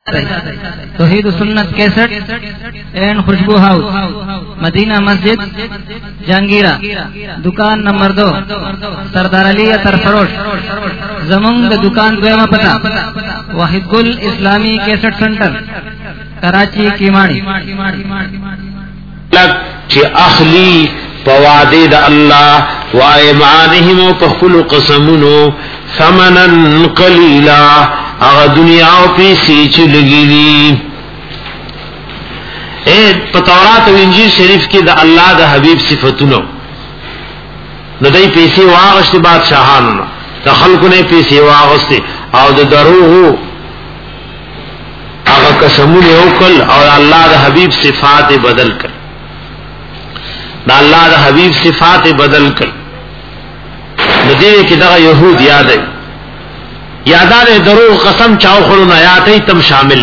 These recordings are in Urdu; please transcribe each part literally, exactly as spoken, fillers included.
तौहीद सुन्नत कैसेट एंड खुशबू हाउस, मदीना मस्जिद, जहांगीरा, दुकान नंबर दो, सरदार अली अतर फरोश। जमुंग दुकान द्वेमा पता वाहिदुल इस्लामी कैसेट सेंटर, कराची कीमाड़ी। चे अखली पवादे द अल्लाह व ऐमानिहिम पखुल कसमुनो समनन कलीला आगा दुनिया पे सीच लगी दी। ए तौरात और इंजील शरीफ के द अल्लाह द हबीब सिफतुनो नदई पैसे वागस्ते बादशाहानो द खल्को ने पैसे वागस्ते और द दरूह आगा कसमुने ओकल और अल्लाह द हबीब सिफात बदल कर द अल्लाह द हबीब सिफात बदल कर नदी के दा यहूद याद है यादारे दरो कसम चाव खोड़ो नयात ही तम शामिल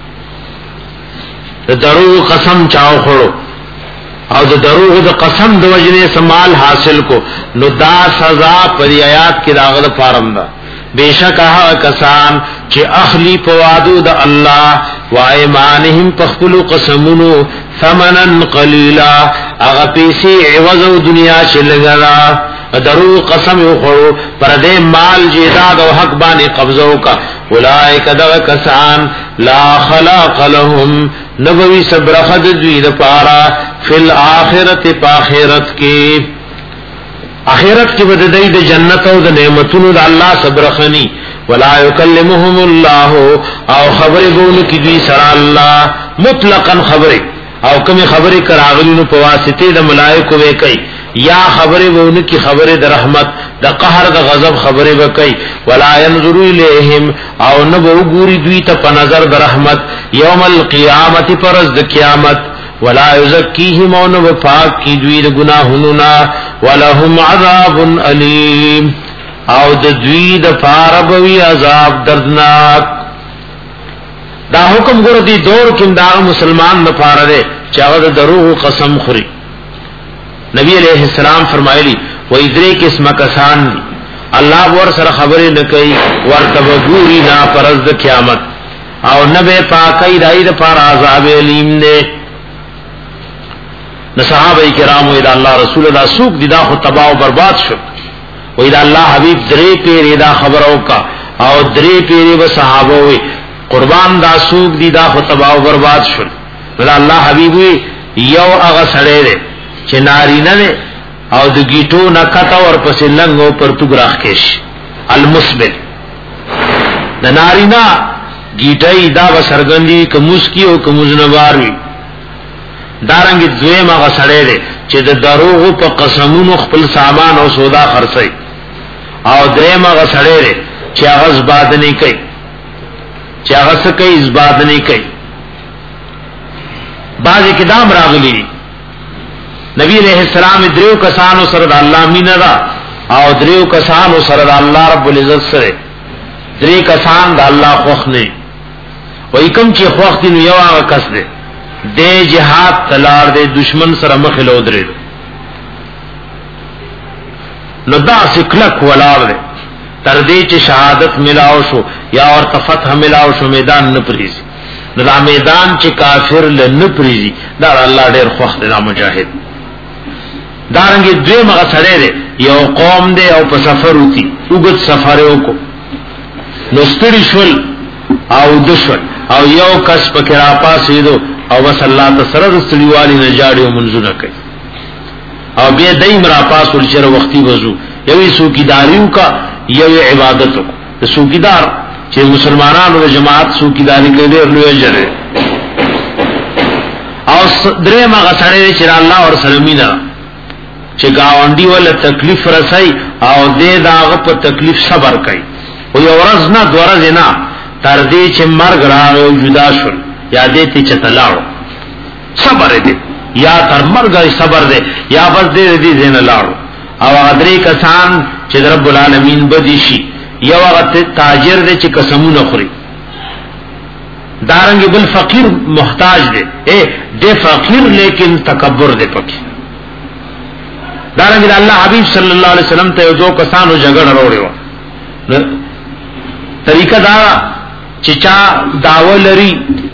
ले दरो कसम चाव खोड़ो और दरो द कसम दवजने समाल हासिल को नुदा सजा परी आयात की दागद पारंदा बेशक आहा कसान चे अखली पवादू द अल्लाह व ऐमानिहिम पखुलु कसमुनो समनन कलीला आगा पैसे एवज दुनिया चलगरा दरू कसम खोड़ो पर दे माल जेदाद और हक बाने कब्जों का उलाइक दग कसान ला खलाक लहुम नबवी सब्रखद द्वीद पारा फिल आखिरत पाखिरत के आखिरत की बददई द जन्नत और द नेमतुन द अल्लाह सब्रखनी वला युकल्लिमुहुमुल्लाह और खबरे बोल की दी सरा अल्लाह मुतलकन खबरे और कमी खबरे करागलिनु पवासिते द मलाइको वे कई या खबरे वो उनकी खबरे द रहमत द कहर द गजब खबरे व कई वला यंजुरु इलैहिम और न वो गुरी द्वी त पनजर द रहमत यौमल क़ियामत परज द क़यामत वला युज़क्कीहिम और न वो पाक की द्वी द गुनाहुना वलहुम अज़ाबुन अलीम और द द्वी द पारबवी अज़ाब दर्दनाक। दा हुक्म गुर दी दौर किम दा मुसलमान न पारे चावद दरूह कसम खुरी नबी अलैहिस्सलाम फरमाइली वो इधरे किस्म कसान अल्लाह वर सर खबरें न कई वर तबगूरी ना परज द क़यामत और नबे पाकई दाई द पार अज़ाब अलीम ने न सहाबा किराम इदा अल्लाह रसूल अल्लाह सूक दिदा खु तबाह बर्बाद शु वो इदा अल्लाह हबीब दरे पेरे दा खबरों का और दरे पेरे व सहाबो वे कुर्बान दा सूक दिदा खु तबाह बर्बाद शु अल्लाह हबीब वे यौ अगा सड़े रे चे नारीना ने और द गीटो न कता और पसे लंगो पर तुगराख केश अलमुस्बिल द नारीना गीटई दा व सरगंदी कमुस्की और कमुजनवारवी दारंगी द्वे मगा सड़े रे चे द दरोगो पर कसमून खपल सामान और सौदा खरसई और द्रे मगा सड़े रे चे अगस बात नहीं कई चे अगस कई इस बात नहीं कई बाज किदाम रागली नबी अलैहिस्सलाम द्रेव कसान सरद अल्लाह मीनरा और द्रेव कसान सरद अल्लाह रब्बुल इज्जत सरे द्रे कसान द अल्लाह खोख ने वही कम ची खोख दिन यवा कस दे दे जिहाद तलार दे दुश्मन सर मखिलो दरे नदा सिखलक वलार दे तरदे च शहादत मिलाओ शो या और तफत मिलाओ शो मैदान न प्रीजी नदा मैदान च काफिर ल न प्रीजी दार अल्लाह डेर खोख दे ना मुजाहिद दारंगे द्वे मगा सड़े रे यो कौम दे और पर सफर होती उगत सफरों को नस्तरी शुल और दुश्मन और यो कस पकड़ा पास दो और बस अल्लाह तसरद स्त्री वाली न जाड़ियों मंजूर न कई और बे दई मरा पास उलचर वक्ती वजू यही सूकीदारियों का यही इबादतों को सूकीदार चे मुसलमानान और जमात सूकीदारी के लिए लुए जरे और द्रे मगा सड़े रे चिरा अल्लाह और सलमीना चे गावंडी वाले तकलीफ रसाई और दे दाग पर तकलीफ सबर कई वो औरज ना द्वारज ना तरदे चे मर्ग रागो जुदा शुल या देते चतलाओ सबर दे या तर मर गए सबर दे या बस दे दे दे न लाड़ो अब अदरे कसान चे रब्बुल आलमीन बदिशी या वक्त ताजिर दे चे कसमू न खुरी दारंगे बिल फकीर मोहताज दे ए दे फकीर लेकिन तकब्बुर दे पकी दारंगे अल्लाह हबीब सल्लल्लाहु अलैहि वसल्लम ते दो कसान झगड़ रोड़े तरीका दारा چې چا داوا لري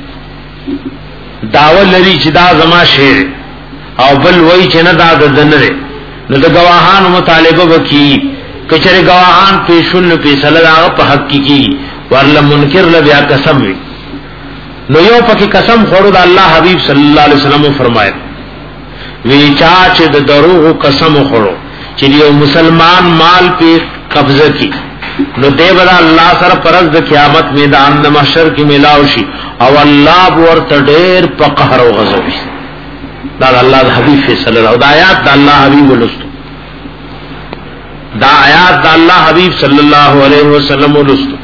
داوا لري چې دا زما شعر او بل وای چې نه دا د دنره نو د گواهان مطالبه وکي کچره گواهان پیشل فیصله دا په حق کی ورل منکر ل بیا قسم وی نو یو پکې قسم خورو د الله حبیب صلی الله علیه وسلم فرمایي وی چا چې د دروغ قسم خورو چې یو مسلمان مال په قبضه کی نو دی بدا الله سره پرز د قیامت میدان د محشر کې ملاو شي او الله ورته ډېر په قهر او غضب شي دا الله د حبیب صلی الله علیه آیات د الله حبیب ولستو دا آیات د الله حبیب صلی الله علیه وسلم ولستو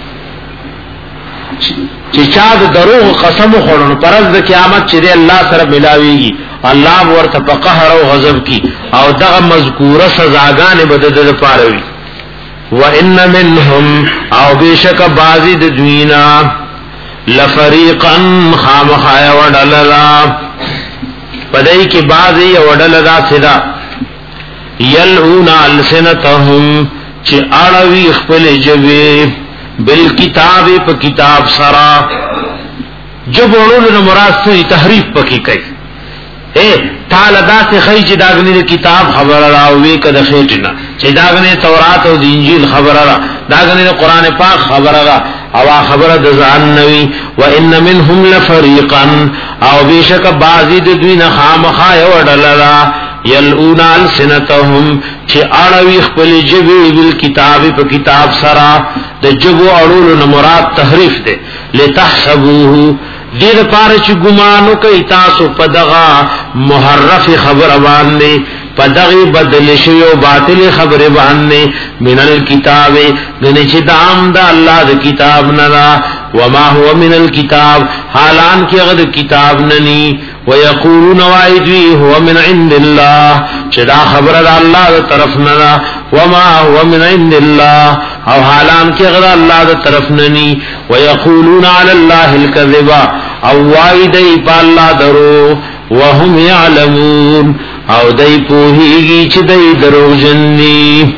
چې چا د دروغ قسم خورنو پرز د قیامت چې دی الله سره ملاويږي الله ورته په قهر او غضب کی او دغه مذکوره سزاګانې بدد د پاروي وان منهم او بشک بعضی د دوینا لفریقا خامخایا وډللا پدای کی بعضی وډللا صدا یلعون السنتهم چې اړوي خپل جوی بالکتاب په کتاب سرا جبړول نو مراد سي تحریف پکې کوي اے تعالی دا سے خی چې داغنی کتاب خبر راوي کده خېټنا چې داغنی تورات او انجیل خبر را داغنی قرآن پاک خبر را او خبر د ځان نوي وان منهم لفريقا او بشک بعضی د دوی نه خامخا یو ډللا یلؤون السنتهم چې اړوي خپل جبې بل کتاب په کتاب سرا د جبو اړول نو مراد تحریف ده لتحسبوه دیر پار چی گمانو کئی تاسو پدغا محرف خبر باندے پدغی بدل شیو باطل خبر باندے من الكتاب گنی چی دام دا اللہ دا کتاب ندا وما هو من الكتاب حالان کی اغد کتاب ننی ویقولون وائدوی هو من عند اللہ چی دا خبر دا اللہ دا طرف ندا وما هو من عند اللہ او حالان کی اغد اللہ دا طرف ننی ویقولون علی اللہ الكذبا او وائدی پا اللہ درو وهم یعلمون او دای پوهیږي چې دای درو جنني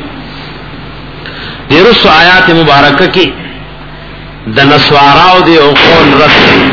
دیرس آیات مبارکه کې د نسواراو دی او قول رد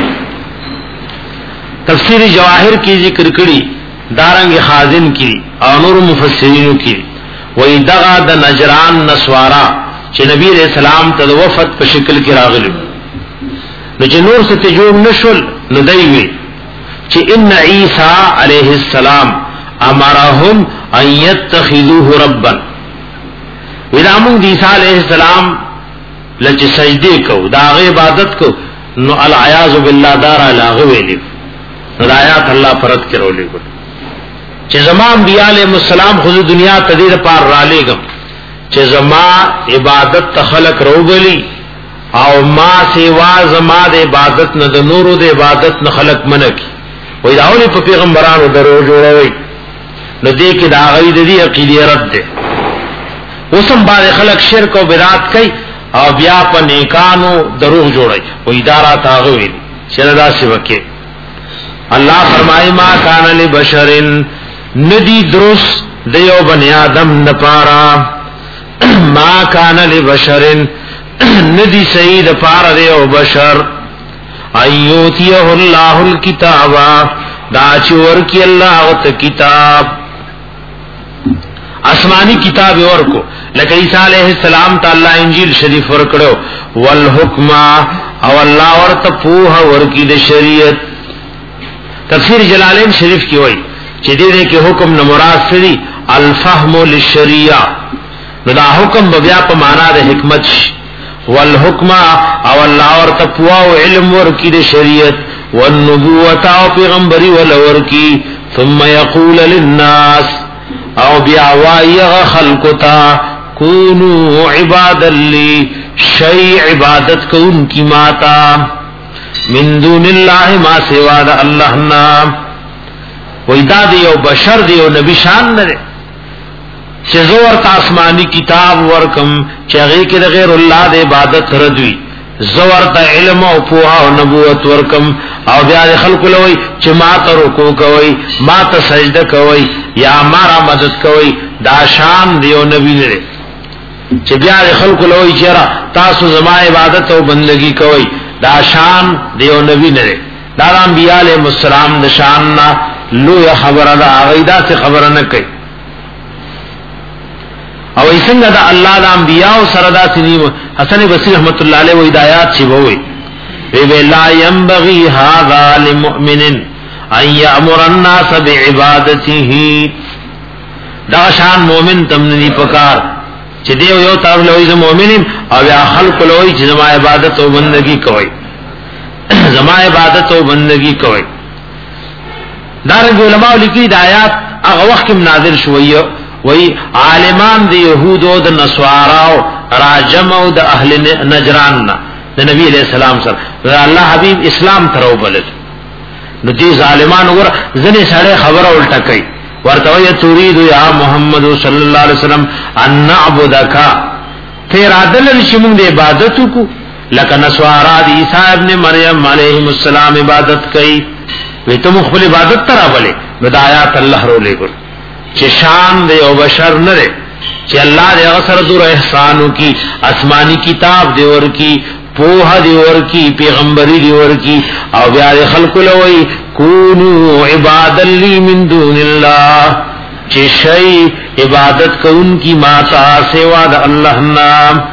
تفسیر جواهر کی ذکر کړي دارنګ خازن کی او نور مفسرینو کی وای دغه د نجران نسوارا چې نبی رسول الله ته وفد په شکل کې راغلي نو چې نور څه ته جوړ نشول نو دای وی چې ان عیسی علیہ السلام امرهم ان يتخذوه ربا اذا موږ عیسی علیہ السلام لچ سجدے کو دا عبادت کو نو العیاذ بالله دار علاغه ویلی آیات الله فرض کړولې کو چې زمان انبیاء علیہ السلام خود دنیا تدیر پار را لېګم چې زما عبادت تخلق روبلی او ما سیوا زما د عبادت نه د نورو د عبادت نه خلق منکی وې داونه په پیغمبرانو درو جوړوي نو دې کې دا غي د دې عقیده رد ده اوسم باندې خلق شرک او بدعت کوي او بیا په نیکانو دروغ جوړي و اداره تاغوي شردا سیوکه الله فرمایي ما کان لبشرن ندی دروس دیو بنی آدم نپارا ما کان لبشرن ندی سید پارا دیو بشر ایوتیه اللہ الکتاب دا چور کی اللہ غت کتاب آسمانی کتاب ورکو لکه عیسی علیہ السلام ته الله انجیل شریف ورکړو والحکم او الله ورته پوها ورکی د شریعت تفسیر جلالین شریف کی وای چې دې کې حکم نه مراد سری الفهم للشریعه نو دا حکم بیا په معنا د حکمت والحکم او الله ورته پوها او علم ورکی د شریعت والنبوت او پیغمبري ول ورکی ثم يقول للناس او بیا وایغه خلقتا کونو عباد لی شیء عبادت کون کی ماتا من دون اللہ ما سوا دا اللہ نام ویدا دیو بشر دیو نبی شان نرے چه زور تا آسمانی کتاب ورکم چه غی که دا غیر اللہ دا عبادت ردوی زور تا علم او پوها او نبوت ورکم او بیا د خلق لوی چې ما ته رکوع کوي ما ته سجده کوي یا مارا مدد کوي دا شان دیو نبی لري چې بیا خلکو لوي چیرې تاسو زما عبادت او بندگی کوئ دا شان دیو نبی نه دا انبیاء علیهم السلام د شان نه لوی خبره دا غیدا څخه خبره نه کوي او څنګه دا الله د انبیاء سره دا سنیو حسن بصری رحمت الله علیه و ہدایات شی ووي وی لا ينبغي هذا لمؤمن ان يأمر الناس بعبادته دا شان مومن تم نه پکار چې دیو یو تاسو لوی زم مؤمنین او یا خلق لوی چې زما عبادت او بندگی کوي زما عبادت او بندگی کوي دارنګ علماء لیکي د آیات هغه وخت کې نازل شوی وی عالمان د يهود او د نصاراو راجم او د اهل نجران د نبی علیہ السلام سره الله حبیب اسلام ترو بلد نو دې ظالمان ور ځنه سره خبره الټه کوي ورته وی تريد یا محمد صلی الله علیه وسلم ان نعبدک تیر عدل شمون د عبادت کو لکه نصارا د عیسی ابن مریم علیه السلام عبادت کوي وی ته مخبل عبادت ترا بلې بدايات الله رو لګل چې شان دی او بشر نه دی چې الله دې غسر دور احسانو کی آسمانی کتاب دی ور کی پوها دی ور کی پیغمبري دی ور کی او بیا خلق لوی کونو عباد لی من دون الله چې شی عبادت کوون کی ما تا سوا د الله نام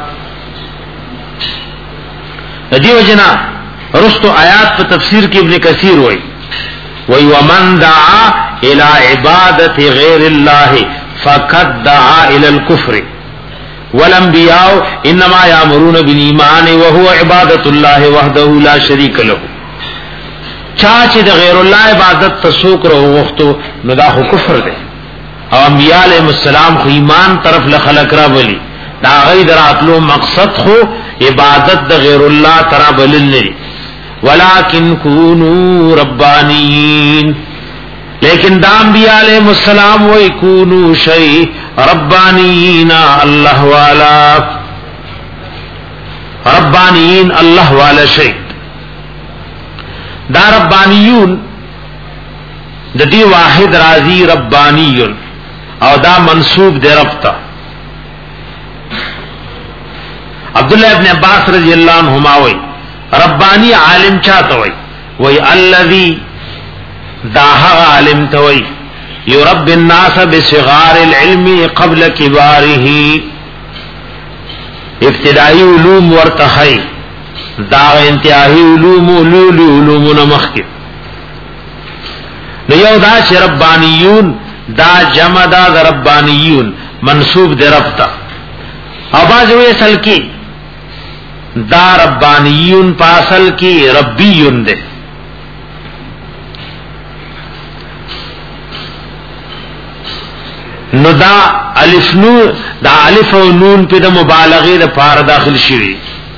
دیو جنا رستو آیات په تفسیر کې ابن کثیر وای وی ومن دعا الى عبادت غیر الله فقد دعا الى الكفر والانبیاء انما یامرون بالایمان وهو عبادت الله وحده لا شریک له چا چې د غیر الله عبادت تسوک رو وختو نو دا کفر دی او انبیاء علیهم السلام خو ایمان طرف له خلق را بلی دا غیر دراتلو مقصد خو عبادت د غیر الله ترا بلل لري ولکن کونوا ربانیین لیکن دا انبیاء علیہ السلام و یکونو شیء ربانیین اللہ والا ربانیین اللہ والا شیء دا ربانیون دا دی واحد راضی ربانیون او دا منصوب دے ربطا عبداللہ ابن عباس رضی اللہ عنہما وی ربانی عالم چاہتا وی وی الذی داہا عالم توئی یرب الناس بصغار العلم قبل کبارہ ابتدائی علوم ورتخی داغ انتہائی علوم علوم علوم نمخی نیو دا چھ ربانیون دا جمع دا دا ربانیون منصوب دے ربطا آباز ہوئے اصل کی دا ربانیون پاسل کی ربیون دے نو دا الف نون دا الف او نون په د مبالغه د پار داخل شوی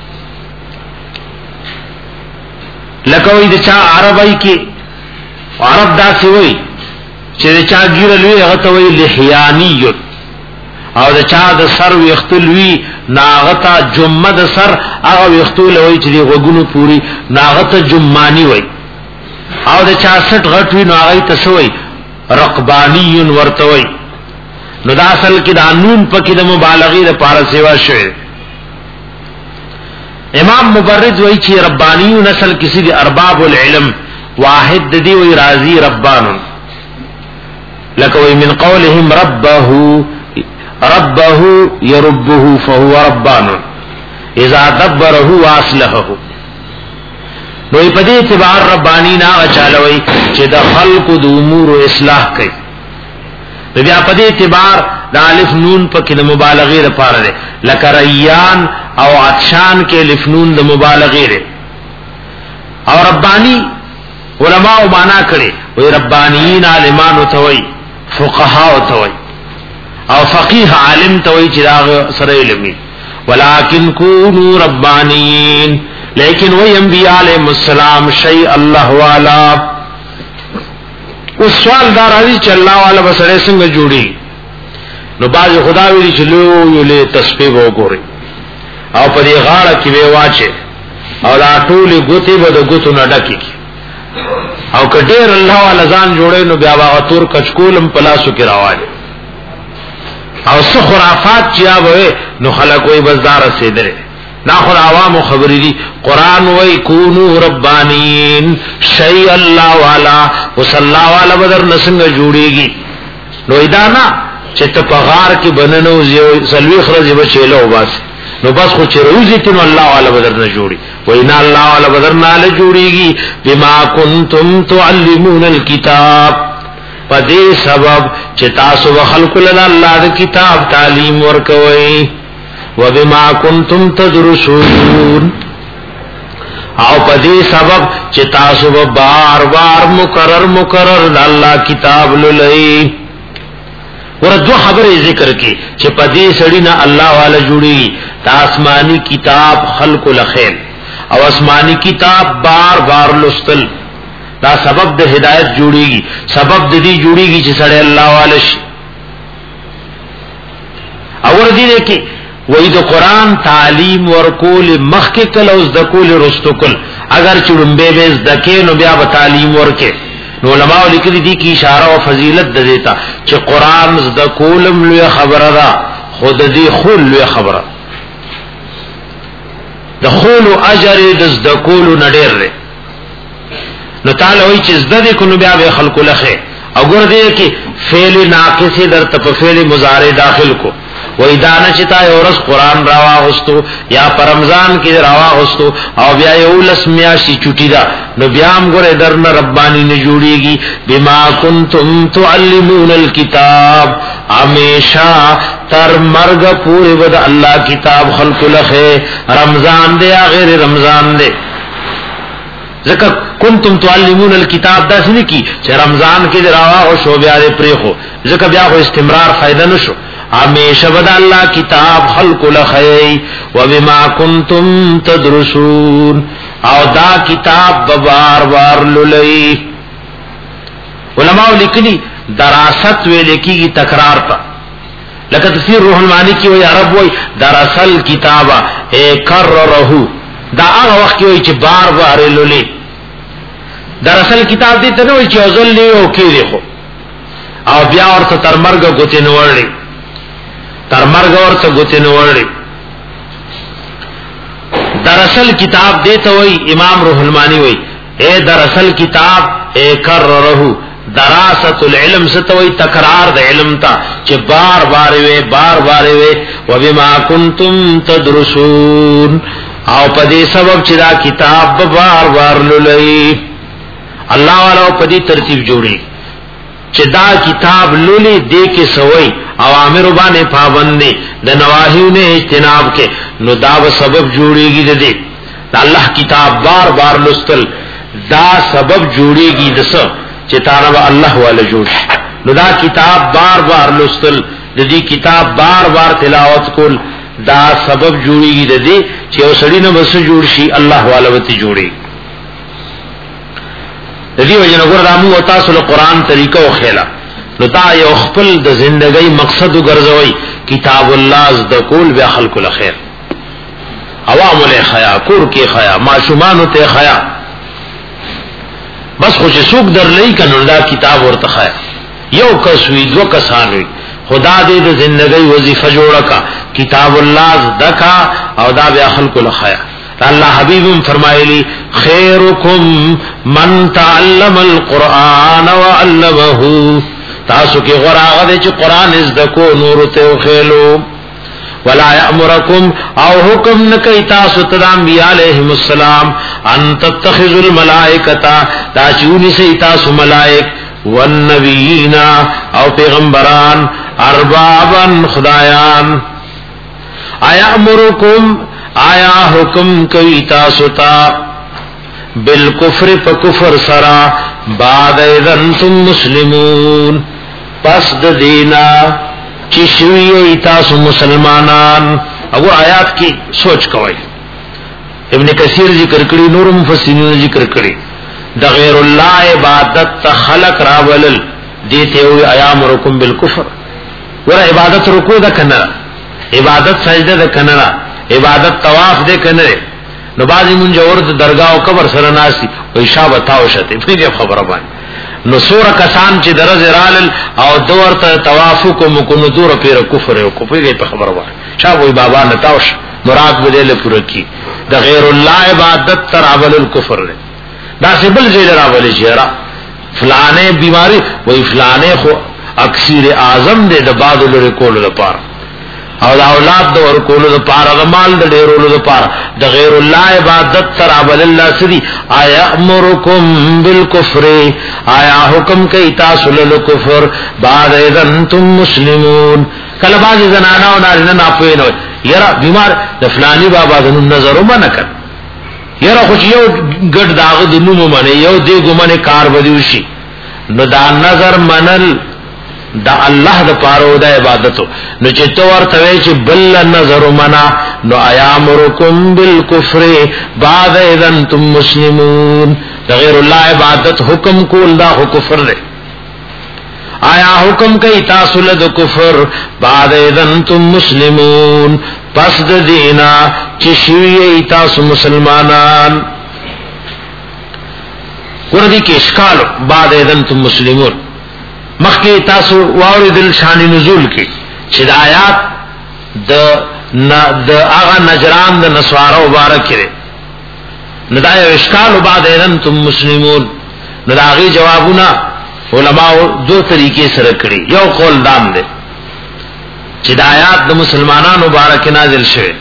لکه وی د چا عربی کې عرب دا څه وی چې چا ګیر لوی هغه ته وی لحیانی او د چا د سر وختلوی ناغتا جمعه د سر هغه وختول وی چې د غوګونو پوری ناغتا جمانی وی او د چا سټ غټ وی نو هغه ته سوی رقبانی ورتوي نو دا اصل کې دا نون پکې د مبالغه لپاره سیوا شوی امام مبرد وایي چې ربانیون اصل کسی دی ارباب العلم واحد دی وی راضی ربان لکه وی من قولهم ربه ربه يربه فهو ربان اذا دبره واصلحه نو په دې اعتبار ربانی نا چالوي چې د خلق د امور اصلاح کوي بیا په دې اعتبار د الف نون پکې د مبالغه لپاره ده لکه ریان او عطشان کې الف نون د مبالغه ده او ربانی علماء معنا کړي وي ربانیین عالمان او توي فقها او توي او فقيه عالم توي چې دا سره علمي ولکن کونوا ربانیین لیکن وی انبیاء علیہ السلام شیء اللہ والا اس سوال دار حدیث چ اللہ والا بسره څنګه جوړي نو باز خدا ویلی چلو یو له تسبیح وګوري او په دې غاړه کې وی واچي او لا ټولي ګوتی به د ګوتو نه ډکی او کډیر الله والا ځان جوړي نو بیا واغ تور کچکولم پلاسو کې راواله او څو خرافات چې اوه نو خلک وي بازار سیدره نا خو عوام خبرې دي قران وای کونو ربانین شی الله والا وصلی الله والا بدر نسنګ جوړيږي نو ادانا چې ته په غار کې بننو سلوي خرج بچیلو بس نو بس خو چې روزي ته الله والا بدر نه جوړي وینا الله والا بدر نه له جوړيږي بما کنتم تعلمون الكتاب پدې سبب چې تاسو خلق له الله د کتاب تعلیم ورکوي وبما کنتم تدرسون او پدې سبب چې تاسو بار بار مکرر مکرر د الله کتاب لولئ ورته خبره ذکر کی چې پدې سړی نه الله والا جوړي د آسمانی کتاب خلق لخیل او آسمانی کتاب بار بار لستل دا سبب د هدایت جوړيږي سبب د دې جوړيږي چې سړی الله والا شي اور دې کې وې د قران تعلیم ورکول مخکې کله اوس د کول رستقل اگر چړمبه به زکه نو بیا به تعلیم ورکې نو علماء لیکلي دي کی اشاره او فضیلت د دیتا چې قران د کولم لوی خبره ده خود دې خول لوی خبره د خول او اجر د کول نډیر ده نو تعالی وایي چې زده کو نو بیا به خلق لخه او ګور دې کې فعل ناقص در ته فعل مضارع داخل کو وې دانه چې تا اورس قران راوا هوستو یا پر رمضان کې راوا هوستو او بیا یو لسمیا شي چټی دا نو بیا هم ګره درنه ربانی نه جوړيږي بما کنتم تعلمون الكتاب همیشا تر مرګ پورې ود الله کتاب خلق لخه رمضان دې یا غیر رمضان دې ځکه کنتم تعلمون الكتاب دا څه کی چې رمضان کې راوا او شو بیا دې پرې خو ځکه بیا خو استمرار فائدہ نشو همیشه بد الله کتاب خلق لخی وبما کنتم تدرسون او دا کتاب بار بار للی علماء لیکلی دراست وی لیکي تکرار تا لکه تفسیر روح المانی کی وی عرب وی دراسل کتابا اے کررہو دا هغه وخت وی چې بار بار للی دراسل کتاب دې ته وی چې ازل لیو کې خو او بیا ورته تر مرګ غوته نوړي تر مرګ ورته غوته نوړي دراصل کتاب دیتا وی امام روح المانی وی اے دراصل کتاب اے کررہو دراست العلم ستوی تکرار د علم تا چې بار بار وی بار بار وی وبما کنتم تدرسون او پدې سبب چې دا کتاب بار بار لولئی الله والا پدې ترتیب جوړي چې دا کتاب لولي دې کې سوي اوامر باندې پابند دي د نواهیونه اجتناب کې نو دا به سبب جوړيږي د دې الله کتاب بار بار لستل دا سبب جوړيږي دسه چې تعالی الله والا جوړ نو دا کتاب بار بار لستل د دې کتاب بار بار تلاوت کول دا سبب جوړيږي د دې چې اوسړي نه بس جوړ شي الله والا وتی جوړي د دې وجه نه ګور رامو او تاسو له قران طریقو خېلا نو دا یو خپل د ژوندۍ مقصد وګرځوي کتاب الله ز د کول به خلق الخير عوام له خیا کور کې خیا معشومان ته خیا بس خو چې څوک درلې کنه دا کتاب ورته خیا یو کس وی دو کسان وی خدا دې د ژوندۍ وظیفه جوړه کا کتاب الله ز دکا او دا به خلق الخير الله حبیبم فرمایلی خیرکم من تعلم القرآن وعلمه تاسو کې غراغه دې چې قران زده کو نور ته خېلو ولا یامرکم او حکم نکي تاسو ته انبیاء علیهم السلام ان تتخذوا الملائکه دا چونی سي تاسو ملائک والنبیین او پیغمبران اربابا خدایان ایامرکم آیا حکم کوي تاسو ته بالکفر فکفر سرا بعد اذن تم مسلمون پس د دینا چې شوی تاسو مسلمانان او آیات کې سوچ کوئ ابن کثیر ذکر کړي نور مفسرین ذکر کړي د غیر الله عبادت ته خلق راولل دته وی ایامرکم بالکفر ور عبادت رکوع ده کنه عبادت سجده ده کنه عبادت طواف دې کنه نو بازي مونږ ورته درگاہ او قبر سره ناسي او شابه تاو شته په دې خبره باندې نو سور کسان چې درز رال او دور ته توافق کوم کو نو دور پیر کفر او کفر په خبره وای چا وای بابا نتاوش مراد بدل پوره کی د غیر الله عبادت تر اول الکفر دا سبل زیل راولې چیرې فلانه بیماری وای فلانه خو اکثیر اعظم دې د بعد لري کول لپاره او دا اولاد د ور کول لپاره د مال د ډیرولو لپاره د غیر الله عبادت تر اول الله سری آیا امرکم بالکفر آیا حکم کوي تاسو له کفر بعد اذن تم مسلمون کله باز زنانا او نارینه نه پوي نو یرا بیمار د فلانی بابا د نظر ومنه کړ یرا خو یو ګډ داغ د نوم باندې یو دی ګمنه کار بدیوشي نو دا نظر منل دا الله د پاره د عبادتو نو چې تو ورته چې بل نظر منا نو ایامرکم بالکفر بعد اذن تم مسلمون غیر الله عبادت حکم کول دا کفر دی آیا حکم کوي تاسو له کفر بعد اذن تم مسلمون پس د دینا چې شوی تاسو مسلمانان ورته کې اشکال بعد اذن تم مسلمون مخکې تاسو واوریدل شان نزول کې چې د آیات د د هغه نجران د نسوارو مبارک کړي ندای اشکال بعد انتم مسلمون نداغي جوابونه علماء دو طریقې سره کړي یو قول دام دي چې د آیات د مسلمانانو مبارک نازل شوه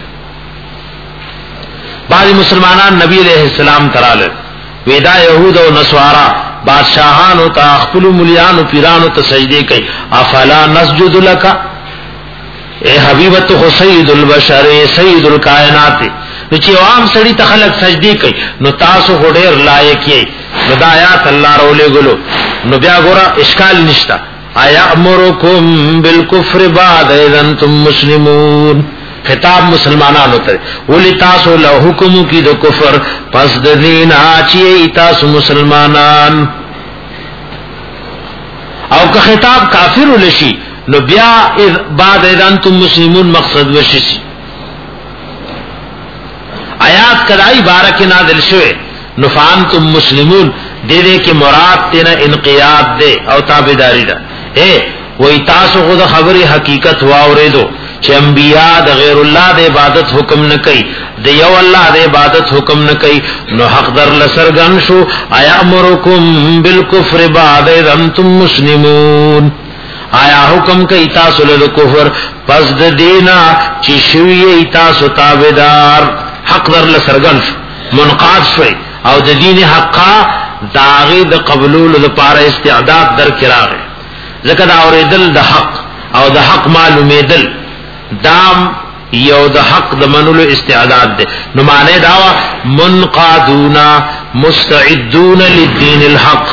بعض مسلمانان نبی علیہ السلام تراله ودا يهود او نسوارا بادشاہانو تا خپل مليانو پیرانو ته سجدي کوي افلا نسجد لك اے حبیبت خو سید البشر سید الکائنات چې عام سړی ته خلق سجدي کوي نو تاسو هډیر لایق یې هدایت الله رولې ګلو نو بیا ګورا اشکال نشتا آیا امرکم بالکفر بعد اذن تم مسلمون خطاب مسلمانانو ته ولي تاسو له حکم کی د کفر پس د دین اچي تاسو مسلمانان او که خطاب کافر ولشي نو بیا بعد اذن تم مسلمون مقصد وشي آیات کدای بارک نازل شوه نو فانتم مسلمون دې دې کې مراد تینا انقیاد دے او تابعداری ده اے وای تاسو خود خبره حقیقت واوریدو چې انبیاء د غیر الله د عبادت حکم نه کوي د یو الله د عبادت حکم نه کوي نو حق در لسرګن شو آیا امرکم بالکفر بعد انتم مسلمون آیا حکم کوي تاسو له کفر پس د دینا چې شوی تاسو تابعدار حق در لسرګن شو منقاد شوی او د دین حقا داغه د قبولولو لپاره استعداد در کراغه ځکه دا اوریدل د حق او د حق معلومېدل دام یو د حق د منلو استعداد ده نو معنی دا منقادون مستعدون للدين الحق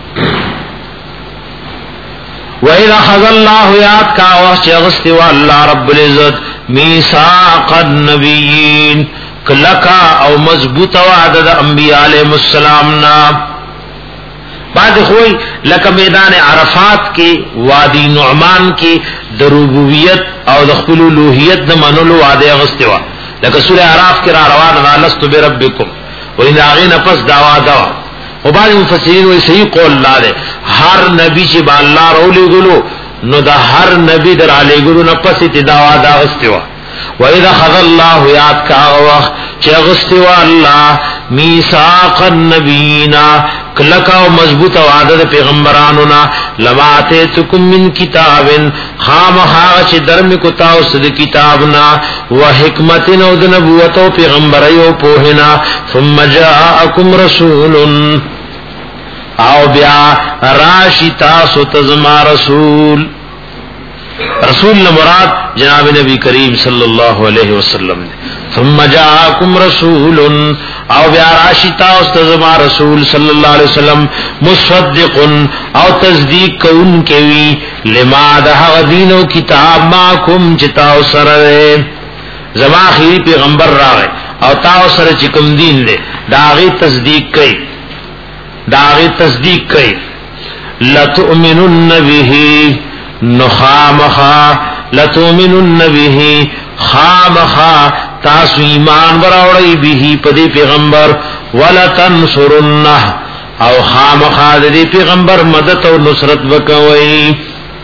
وَإِذَا خَذَ اللَّهُ يَاتْ کا وحش اغسطی واللہ رب العزت میثاق النبیین کلکا او مضبوط وعده د انبیاء علیهم السلام نا بعد خوئی لکه میدان عرفات کې وادی نعمان کې د ربوبیت او د خپل الوهیت د منلو وعده غستوا لکه سوره اعراف کې را روان غلست بربکم وان اغین پس داوا دوا او بعض مفسرین وایي صحیح قول لاله هر نبی چې با الله رولې ګلو نو د هر نبی در علی ګلو نه پس تی داوا دا غستوا وَإِذَا خَذَ اللَّهُ يَاتْ كَاغَوَخ چغستوا الله میثاق النبیین کلکا و مضبوط وعده پیغمبرانو نا لماتیتکم من کتاب خام خاغ چه درم کتاو صد کتابنا و حکمت نو دنبوت و پیغمبریو پوہنا ثم جاءکم رسول او بیا راشی تاسو تزما رسول رسول مراد جناب نبی کریم صلی اللہ علیہ وسلم ثم جاءکم رسول او بیا راشتا استزما رسول صلی اللہ علیہ وسلم مصدق او تصدیق کون کیوی لما دہا دین و کتاب ماکم چتاو سر زما خیری پیغمبر راغے او تاو سر چکم دین دے داغی تصدیق کئی داغی تصدیق کئی لتؤمنن به نخامخا لتؤمنن به خامخا تاسو ایمان براوڑی به پدی پیغمبر ولتنصرنه او خامخا د پیغمبر مدد او نصرت وکوي.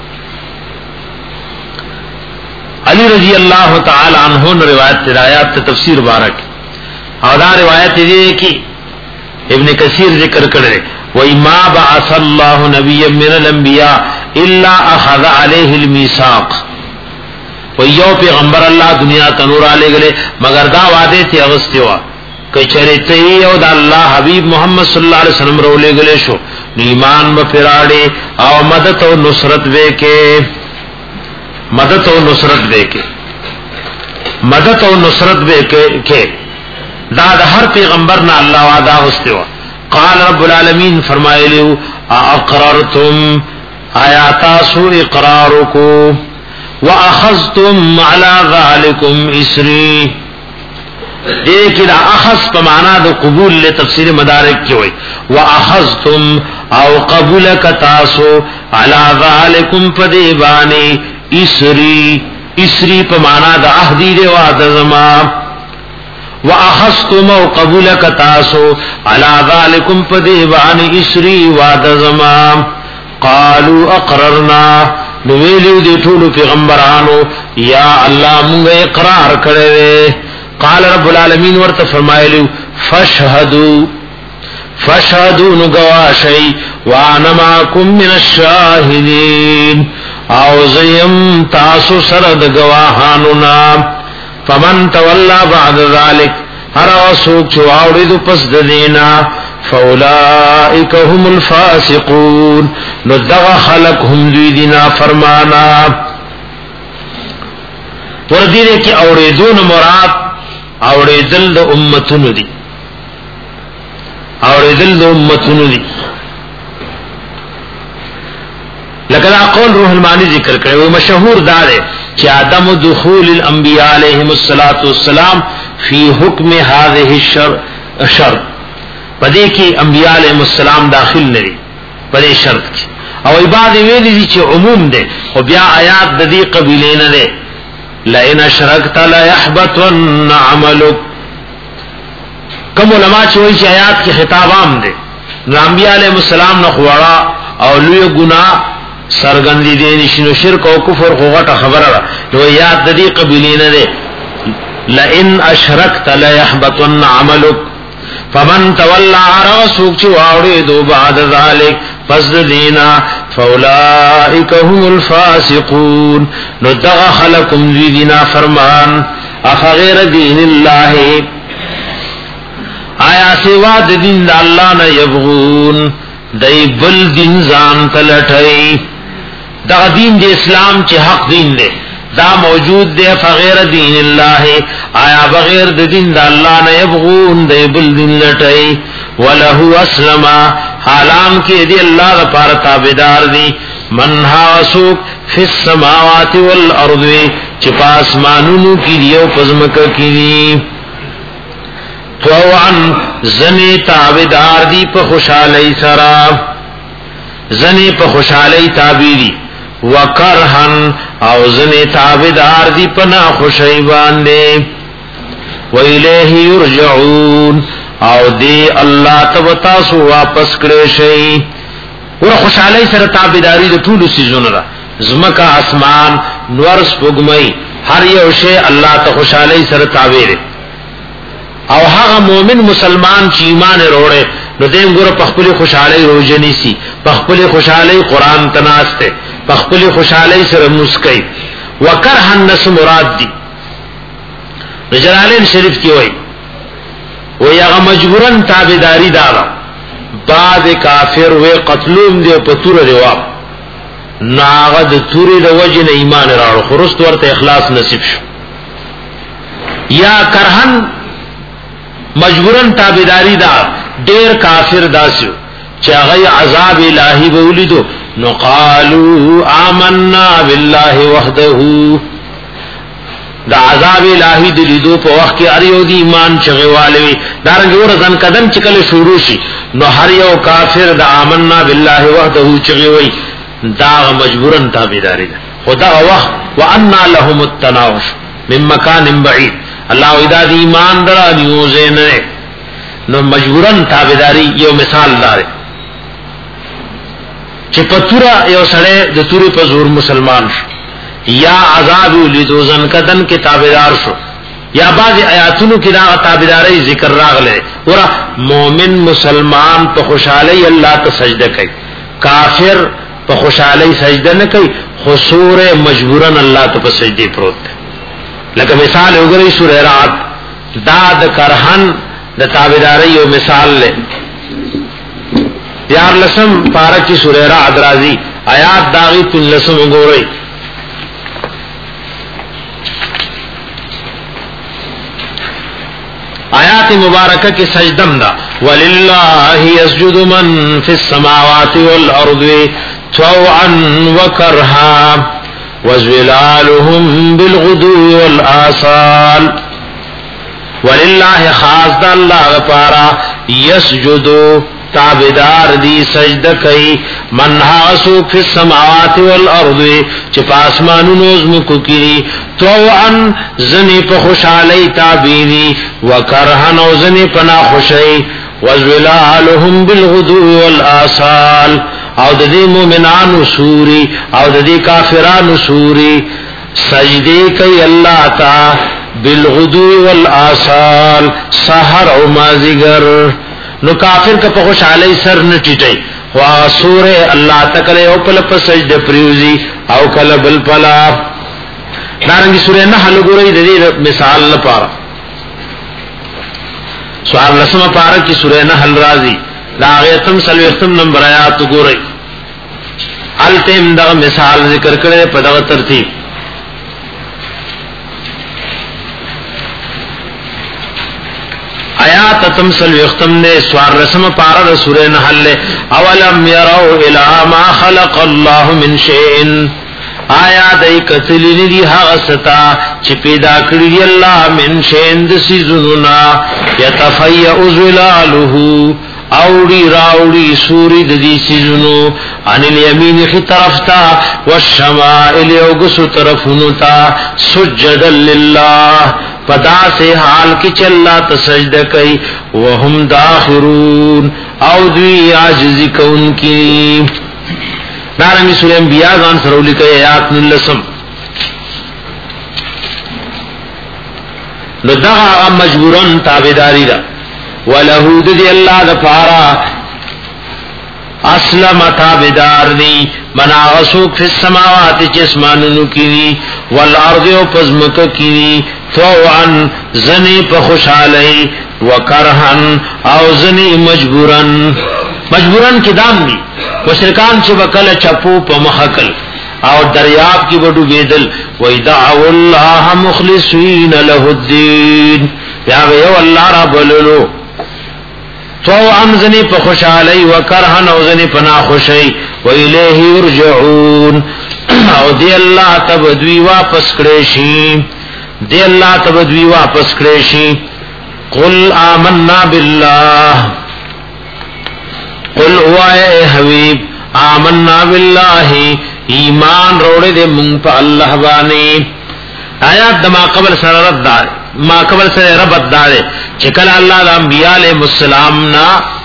علی رضی اللہ تعالی عنہ نے روایت آیات تفسیر بارک اور دا روایت یہ کہ ابن کثیر ذکر کرے وَإِمَا بَعَثَ اللَّهُ نَبِيًّا مِّنَ الْأَنْبِيَاءِ إِلَّا أَخَذَ عَلَيْهِ الْمِيثَاقَ وَيَوْ پیغمبر اللہ دنیا تنور علیہ گلے مگر دا وعدے تے اغسطے وا کہ چریتے او دا اللہ حبیب محمد صلی اللہ علیہ وسلم رو لے گلے شو ایمان بپراڑے او مدد و نصرت بے کے مدد و نصرت بے کے مدد و نصرت بے کے دا دا ہر پیغمبر نہ اللہ وعدہ اغسطے وا. قال رب العالمین فرمائے لیو اقررتم آیا تاسو اقرارو کو وَأَخَذْتُمْ عَلَى ذَلِكُمْ إِسْرِي دیکھ دا اخذ پمانا دا قبول لے تفسیر مدارک کی ہوئی وَأَخَذْتُمْ او قبول کتاسو عَلَى ذَلِكُمْ پدیبانی اسری اسری پمانا دا احدی دے وعد زمان وَأَخَذْتُمْ او قبول کتاسو عَلَى ذَلِكُمْ پدیبانی اسری وعد زمان قالوا اقررنا نویلیو دی ټولو پیغمبرانو یا الله مونږ اقرار کړی. قال رب العالمین ورته فرمایلیو فشهدوا فشهدوا نو گواشی وانا معکم من الشاهدین او زیم تاسو سره د گواهانو نا. فمن تولا بعد ذلك هر وسوک چو اوریدو پس د دینا فاولائک هم الفاسقون نو دغا خلق هم دوی دینا فرمانا. وردینے کی اوریدون مراد اوریدل دا امتون دی اوریدل دا امتون دی لکن قول روح المانی ذکر کرے وہ مشہور دارے کہ عدم دخول الانبیاء علیہم السلام فی حکم هذه الشر پدے کی انبیاء علیہ السلام داخل نری پدے شرط کی او عباد ویلی دی چی عموم دے و بیا آیات دی قبیلے نہ دے لئن اشرکت لیحبطن عملک. کم علماء چوئی چی آیات کی خطاب عام دے انبیاء علیہ السلام نخوارا او لوی گناہ سرگندی دے نشنو شرک او کفر خوغٹ خبر را نو آیات دی قبیلے نہ دے لئن اشرکت لیحبطن عملک فمن تولا رسوک چو اوریدو بعد ذلك پس دینا فاولائک هم الفاسقون نو دغا خلقم دی دینا فرمان. افغیر دین اللہ آیا سوا دین دا اللہ نا یبغون دی بل دین زان تلٹھئی دغا دین دی اسلام چی حق دین دے دا موجود دے فغیر دین اللہ آیا بغیر دین دا اللہ نے یبغون دے بل دین لٹائی ولہو اسلما حالان کے دی اللہ دا پار تابدار دی من حاسوک فی السماوات والارض چپا اسمانونو کی دیو پزمکہ کی دی طوعن زنی تابدار دی پا خوشالی سرا زنی پا خوشالی تابیری وکرہن او زنی تابدار دی پنا خوشی باندے وَإِلَيْهِ يُرْجَعُونَ او دی اللہ تبتاسو واپس کرے شئی ور خوشحالی سر تابداری دی طول سیزون را زمکا اسمان نورس پگمئی ہر یو شئی اللہ تا خوشحالی سر تابیرے او هغه مومن مسلمان چې ایمان وروړي نو دیم ګور په خپل خوشحالي روزنی سي په خپل خوشحالي قران تناسته په خپل خوشحالي سره مسکي وکره الناس مراد دي جلالین شریف کی وای و یا مجبورن تابعداری دارا بعد کافر و قتلوم دی په تور ریوا ناغد تور د وجن ایمان راړو خرست ورته اخلاص نصیب شو یا کرهن مجبورن تابعداری دا ډیر کافر داسیو چې هغه عذاب الہی بولیدو نو قالو آمنا بالله وحده دا عذاب الہی دلیدو په وخت کې اړیو دی ایمان چغوالوي دارنګ ورزن قدم چکل شروع شي نو هر یو کافر دا آمنا بالله وحده چغوي دا مجبورن تابعداری دا خدا وخت وان لهم التناوش من مکان بعید اللہ ودا دی ایمان درا نیوزے نہ نو مجبورن تابعداری یو مثال دار چې پتورا یو سړی د توري په زور مسلمان شو یا عذاب لیدو ځن کدن کې تابعدار شو یا بعض آیاتونو کې دا تابعداري ذکر راغله ورا مؤمن مسلمان په خوشحالي الله ته سجده کوي کافر په خوشحالي سجده نه کوي خسور مجبورن الله ته په سجدي پروت لکه مثال وګورئ سورہ رعد دا د کرهن د تابعداري یو مثال له یار لسم پارکی سورہ رعد راضی آیات داغی تن لسم وګورئ آیات مبارکہ کی سجدم دا وللہ یسجد من فی السماوات والارض طوعا وکرہا وزلالهم بالغدو والآصال وللہ خاص دا اللہ پارا یسجدو تابدار دی سجدہ کئی من حاسو فی السماوات والارض چپا آسمانو نوزمکو کی طوعا زنی پا خوشحالی تابینی وکرہن و زنی پنا خوشی وزلالهم بالغدو والآصال او د دې مومنانو سوري او د دې کافرانو سوري سجدي کوي الله تا بالغدو والآصال سحر او مازیګر نو کافر کا په خوشالۍ سر نه ټیټي وا سوره الله تکله او په لپ سجده پریوزي او کله بل پلا دارنګي سوره نحل ګورې د دې مثال لپاره سوال لسمه پاره کی سوره نحل راځي دا غیتم سلوختم نمبر آیات ګورئ التم دا مثال ذکر کړي په دغه ترتیب آیات تم سلوختم نے سوار رسم پارا سورہ نحل اولم يروا الى ما خلق الله من شيء آیا دای کتلی دی هغه ستا چې پیدا کړی الله من شيء د سيزونا يتفيأ ظلاله اوڑی راوڑی سوری ددی سیزنو عن الیمین خی طرف تا والشمائل اوگسو طرفنو تا سجدا للہ پدا سے حال کی چلا تسجد کئی وهم داخرون او دوی عاجزی کون کی نارنگی سورہ انبیاء گان سرولی کئی آیات نلسم ندغا مجبورن تابداری دا ولہود دی اللہ دفارا اسلم تابدار دی مناغسوک فی السماوات جسماننو کی دی والارض و پزمک کی دی طوعن زنی پا خوشحالی وکرہن او زنی مجبورن مجبورن کی دام دی مشرکان چی بکل چپو پا مخکل او دریاب کی بڑو بیدل وَإِدَعَوُ اللَّهَ مُخْلِصِينَ لَهُ الدِّينَ یا غیو اللہ را بللو تو امزنی پا خوشحالی وکرہن اوزنی پنا خوشی وَإِلَيْهِ يُرْجَعُونَ او دی اللہ تبدوی واپس کریشی دی اللہ تبدوی واپس کریشی قل آمنا باللہ قل اوائے حبیب آمنا باللہ ایمان روڑے دے منگ پا اللہ بانے آیات دا ما قبل سر رد دارے ما قبل سر ربط دارے چکل اللہ دا انبیاء علیہ السلام نا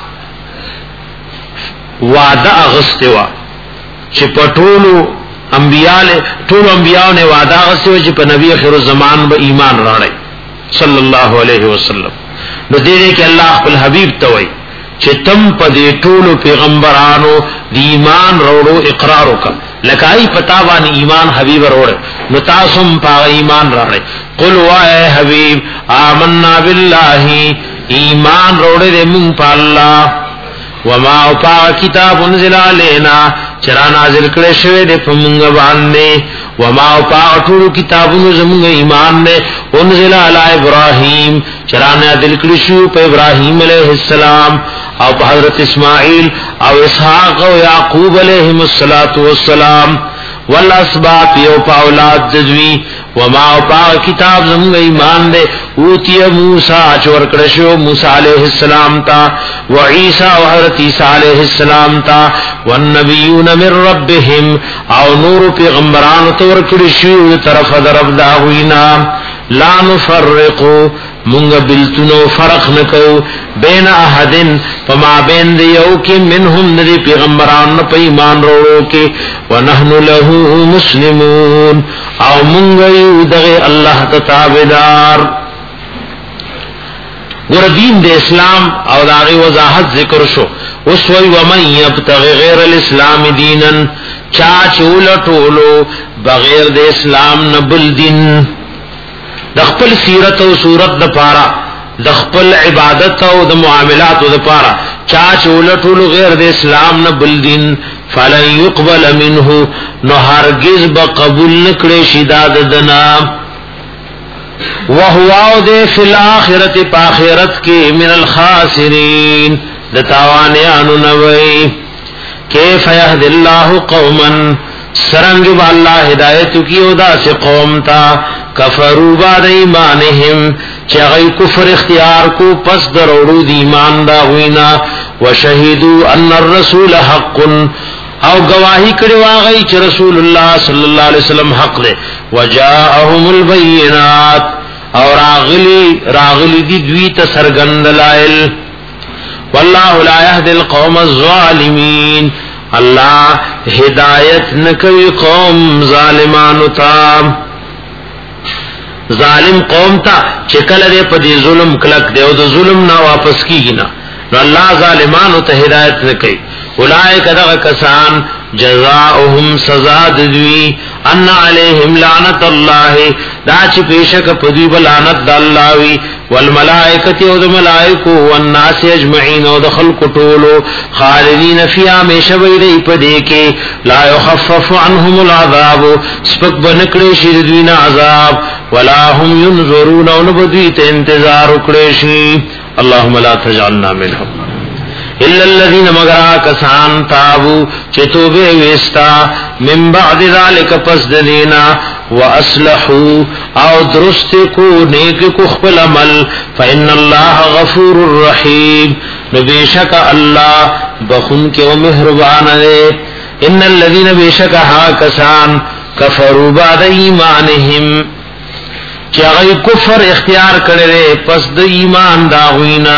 وعدہ اغسطوا چپا طولو انبیاء لے طولو انبیاء نے وعدہ اغسطوا چپا نبی خیر الزمان با ایمان راڑے صلی اللہ علیہ وسلم نو دے دے کہ اللہ اقبل حبیب توئی چه تم پا دے طولو پیغمبرانو دی ایمان روڑو اقرارو کا لکائی پتاوانی ایمان حبیب روڑے نتاسم پا ایمان راڑے قل وائے حبیب آمنا باللہ ایمان روڑے دے من پا اللہ وما پا کتاب انزلا لینا چرا نازل کرے شوے دے پا منگ باندے وما پا طولو کتاب انزمونگ ایمان دے انزلا علی ابراہیم چرا نازل کرے شوے پا ابراہیم علیہ السلام او پا حضرت اسماعیل او اسحاق او یعقوب علیہم السلام والاسباط یو پا اولاد جدوی وما پا کتاب زمونگ ایمان دے اوتی موسیٰ چور کرشو موسیٰ علیہ السلام تا وعیسیٰ و حضرت عیسیٰ علیہ السلام تا والنبیون من ربهم او نور پیغمبران تور کرشو طرف درب داوینا لا نفرقو مونږ بلتنو فرق نکو بین احدن فما بین دیو کی منهم ندی پیغمبران په ایمان وروړو کې ونحن له مسلمون او مونږ یو دغه الله ته تابعدار. ګور دین د اسلام او دغه وضاحت ذکر شو. اوس وی ومن یبتغي غیر الاسلام دینا چا چولټولو بغیر د اسلام نه بل دین د خپل سیرت او صورت د پاره د خپل عبادت او د معاملات د پاره چا چولټول غیر د اسلام نه بل دین فلن يقبل منه نو هرگز به قبول نکړي شي داد دنا وهو او د فی الاخرته په اخرت کې من الخاسرین د تاوانیانو نوې کیف یهد الله قوما سرنگ با اللہ ہدایت کی ادا سے قوم تا کفروا بعد ایمانہم چغی کفر اختیار کو پس دروڑو دی ایمان دا ہوئینا وشہدوا ان الرسول حق او گواہی کڑی واغی چ رسول اللہ صلی اللہ علیہ وسلم حق دے وجاءهم البینات اور راغلی راغلی دی دوی تسرگند لائل واللہ لا یهد القوم الظالمین اللہ ہدایت نکوی قوم ظالمانو تا ظالم قوم تا چکل دے پا دی ظلم کلک دے او دا ظلم نا واپس کی گی نا نو اللہ ظالمانو تا ہدایت نکوی اولائک دغ کسان جزاؤہم سزاد دوی ان علیہم لعنت اللہ دا چی پیشک پدوی بلعنت دا اللہ وی والملائکتی او دا ملائکو والناس اجمعین او دا خلق طولو خالدین فی آمیشوی دی پدیکے لا یخفف عنہم العذاب سپک بنکڑیشی دوین عذاب ولا هم ینظرون او نبدویت انتظار اکڑیشی اللہم لا تجعلنا منہم الا الذين مغرا کسان تابو چتوبه وستا من بعد ذلك پس دینا واصلحوا او درست کو نیک کو خپل عمل فان الله غفور الرحیم بشک الله بخون کے و مہربان ہے. ان الذين بشک ها کسان کفروا بعد ایمانهم چاغی کفر اختیار کړي پس د ایمان دا وینا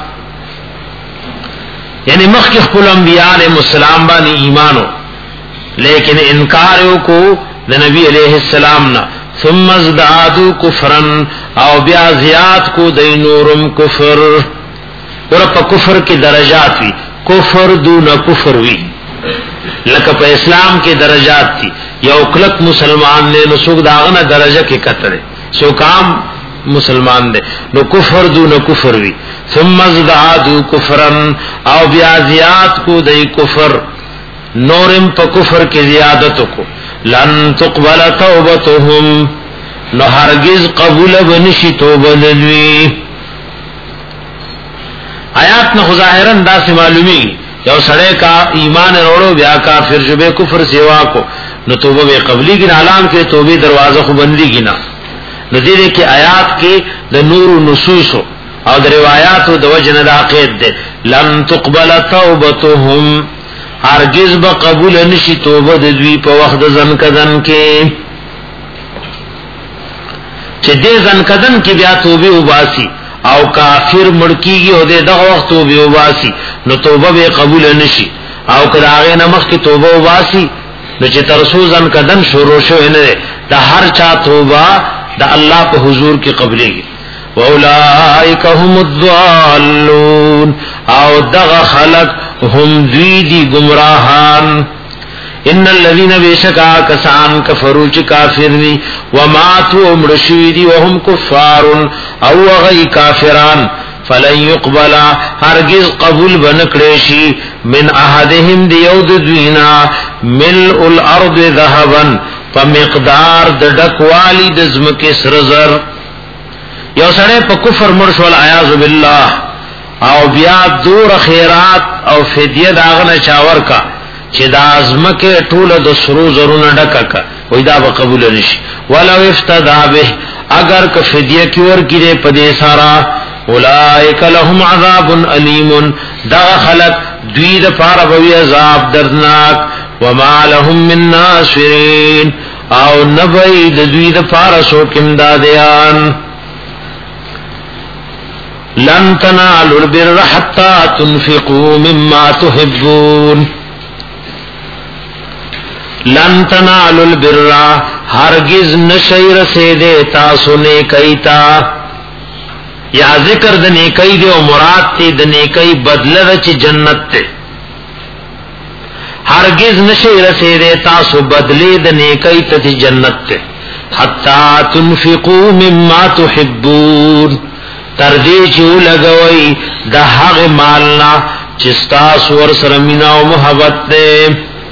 یعنی مخی خپل انبیاء علیہ السلام بانی ایمانو لیکن انکارو کو نبی علیہ السلام نا ثم ازدادو کفرن او بیا زیاد کو دی نورم کفر اور پا کفر کی درجات وی کفر دون کفر وی لکه په اسلام کې درجات تھی یو کلک مسلمان نے نسوک داغنا درجہ کی قطر سو کام مسلمان دے نو کفر دون کفر وی ثم ازدادو کفرن او بیا زیاد کو دی کفر نورم پا کفر کی زیادتو کو لن تقبل توبتهم نو ہرگز قبول بنشی توبہ دلوی. آیات نہ ظاہراً دا سے معلومی یو سڑے کا ایمان روڑو بیا کافر جو بے کفر سوا کو نو توبہ بے قبلی کی نالام کے توبے دروازہ کو بندی گنا نظیر کے آیات کے دا نور و نصوص ہو او دا روایات و دا وجن دا عقید دے لن تقبل توبتهم ہرگز با قبول نشی توبہ دوی پا وقت زنکدن کے چھ دے زنکدن کی بیا توبے اباسی او کافر مڑکی گی او دے دا وقت توبے اباسی نو توبہ بے قبول نشی او کداغے نمخ کی توبہ اباسی نو چھ ترسو زنکدن شروع شو اندے دا ہر چا توبہ دا اللہ پا حضور کی قبلے گی وَأُولَئِكَ هُمُ الضَّالُّونَ او دغ خلق هم دویدی گمراہان. ان الذين بشکا کسان کفروا چ کافر نی وماتوا مرشیدی وهم کفار او غی کافران فلن يقبل هرگز قبول بنکړي من احدهم دیود دوینا ملء الارض ذهبا فمقدار د ډکوالی د زمکه سرزر. یو سړی په کفر مرشد والعیاذ بالله او بیا دور خیرات او فدیه داغنه چاور کا چې د ازمکه ټوله د سرو زرونه ډککا وای دا به قبول نشي ولو افتدا به اگر که فدیه کی ور کړي په دې سارا اولائک لهم عذاب الیم دا خلق دوی د پاره به عذاب دردناک وما لهم من ناصرین او نبی د دوی د پاره سو کیندادیان. لن تنالوا البر حتى تنفقوا مما تحبون. لن تنالوا البر هرگز نشی رسیدے تاسو نیکی تا. یا ذکر د نیکی دی او مراد تی د نیکی بدله چ جنت ته. هرگز نشی رسیدے تاسو بدلی د نیکی ته جنت ته. حتا تنفقوا مما تحبون تردی چو لگوئی دا حق مالنا چستا سور سرمینا و محبت دے.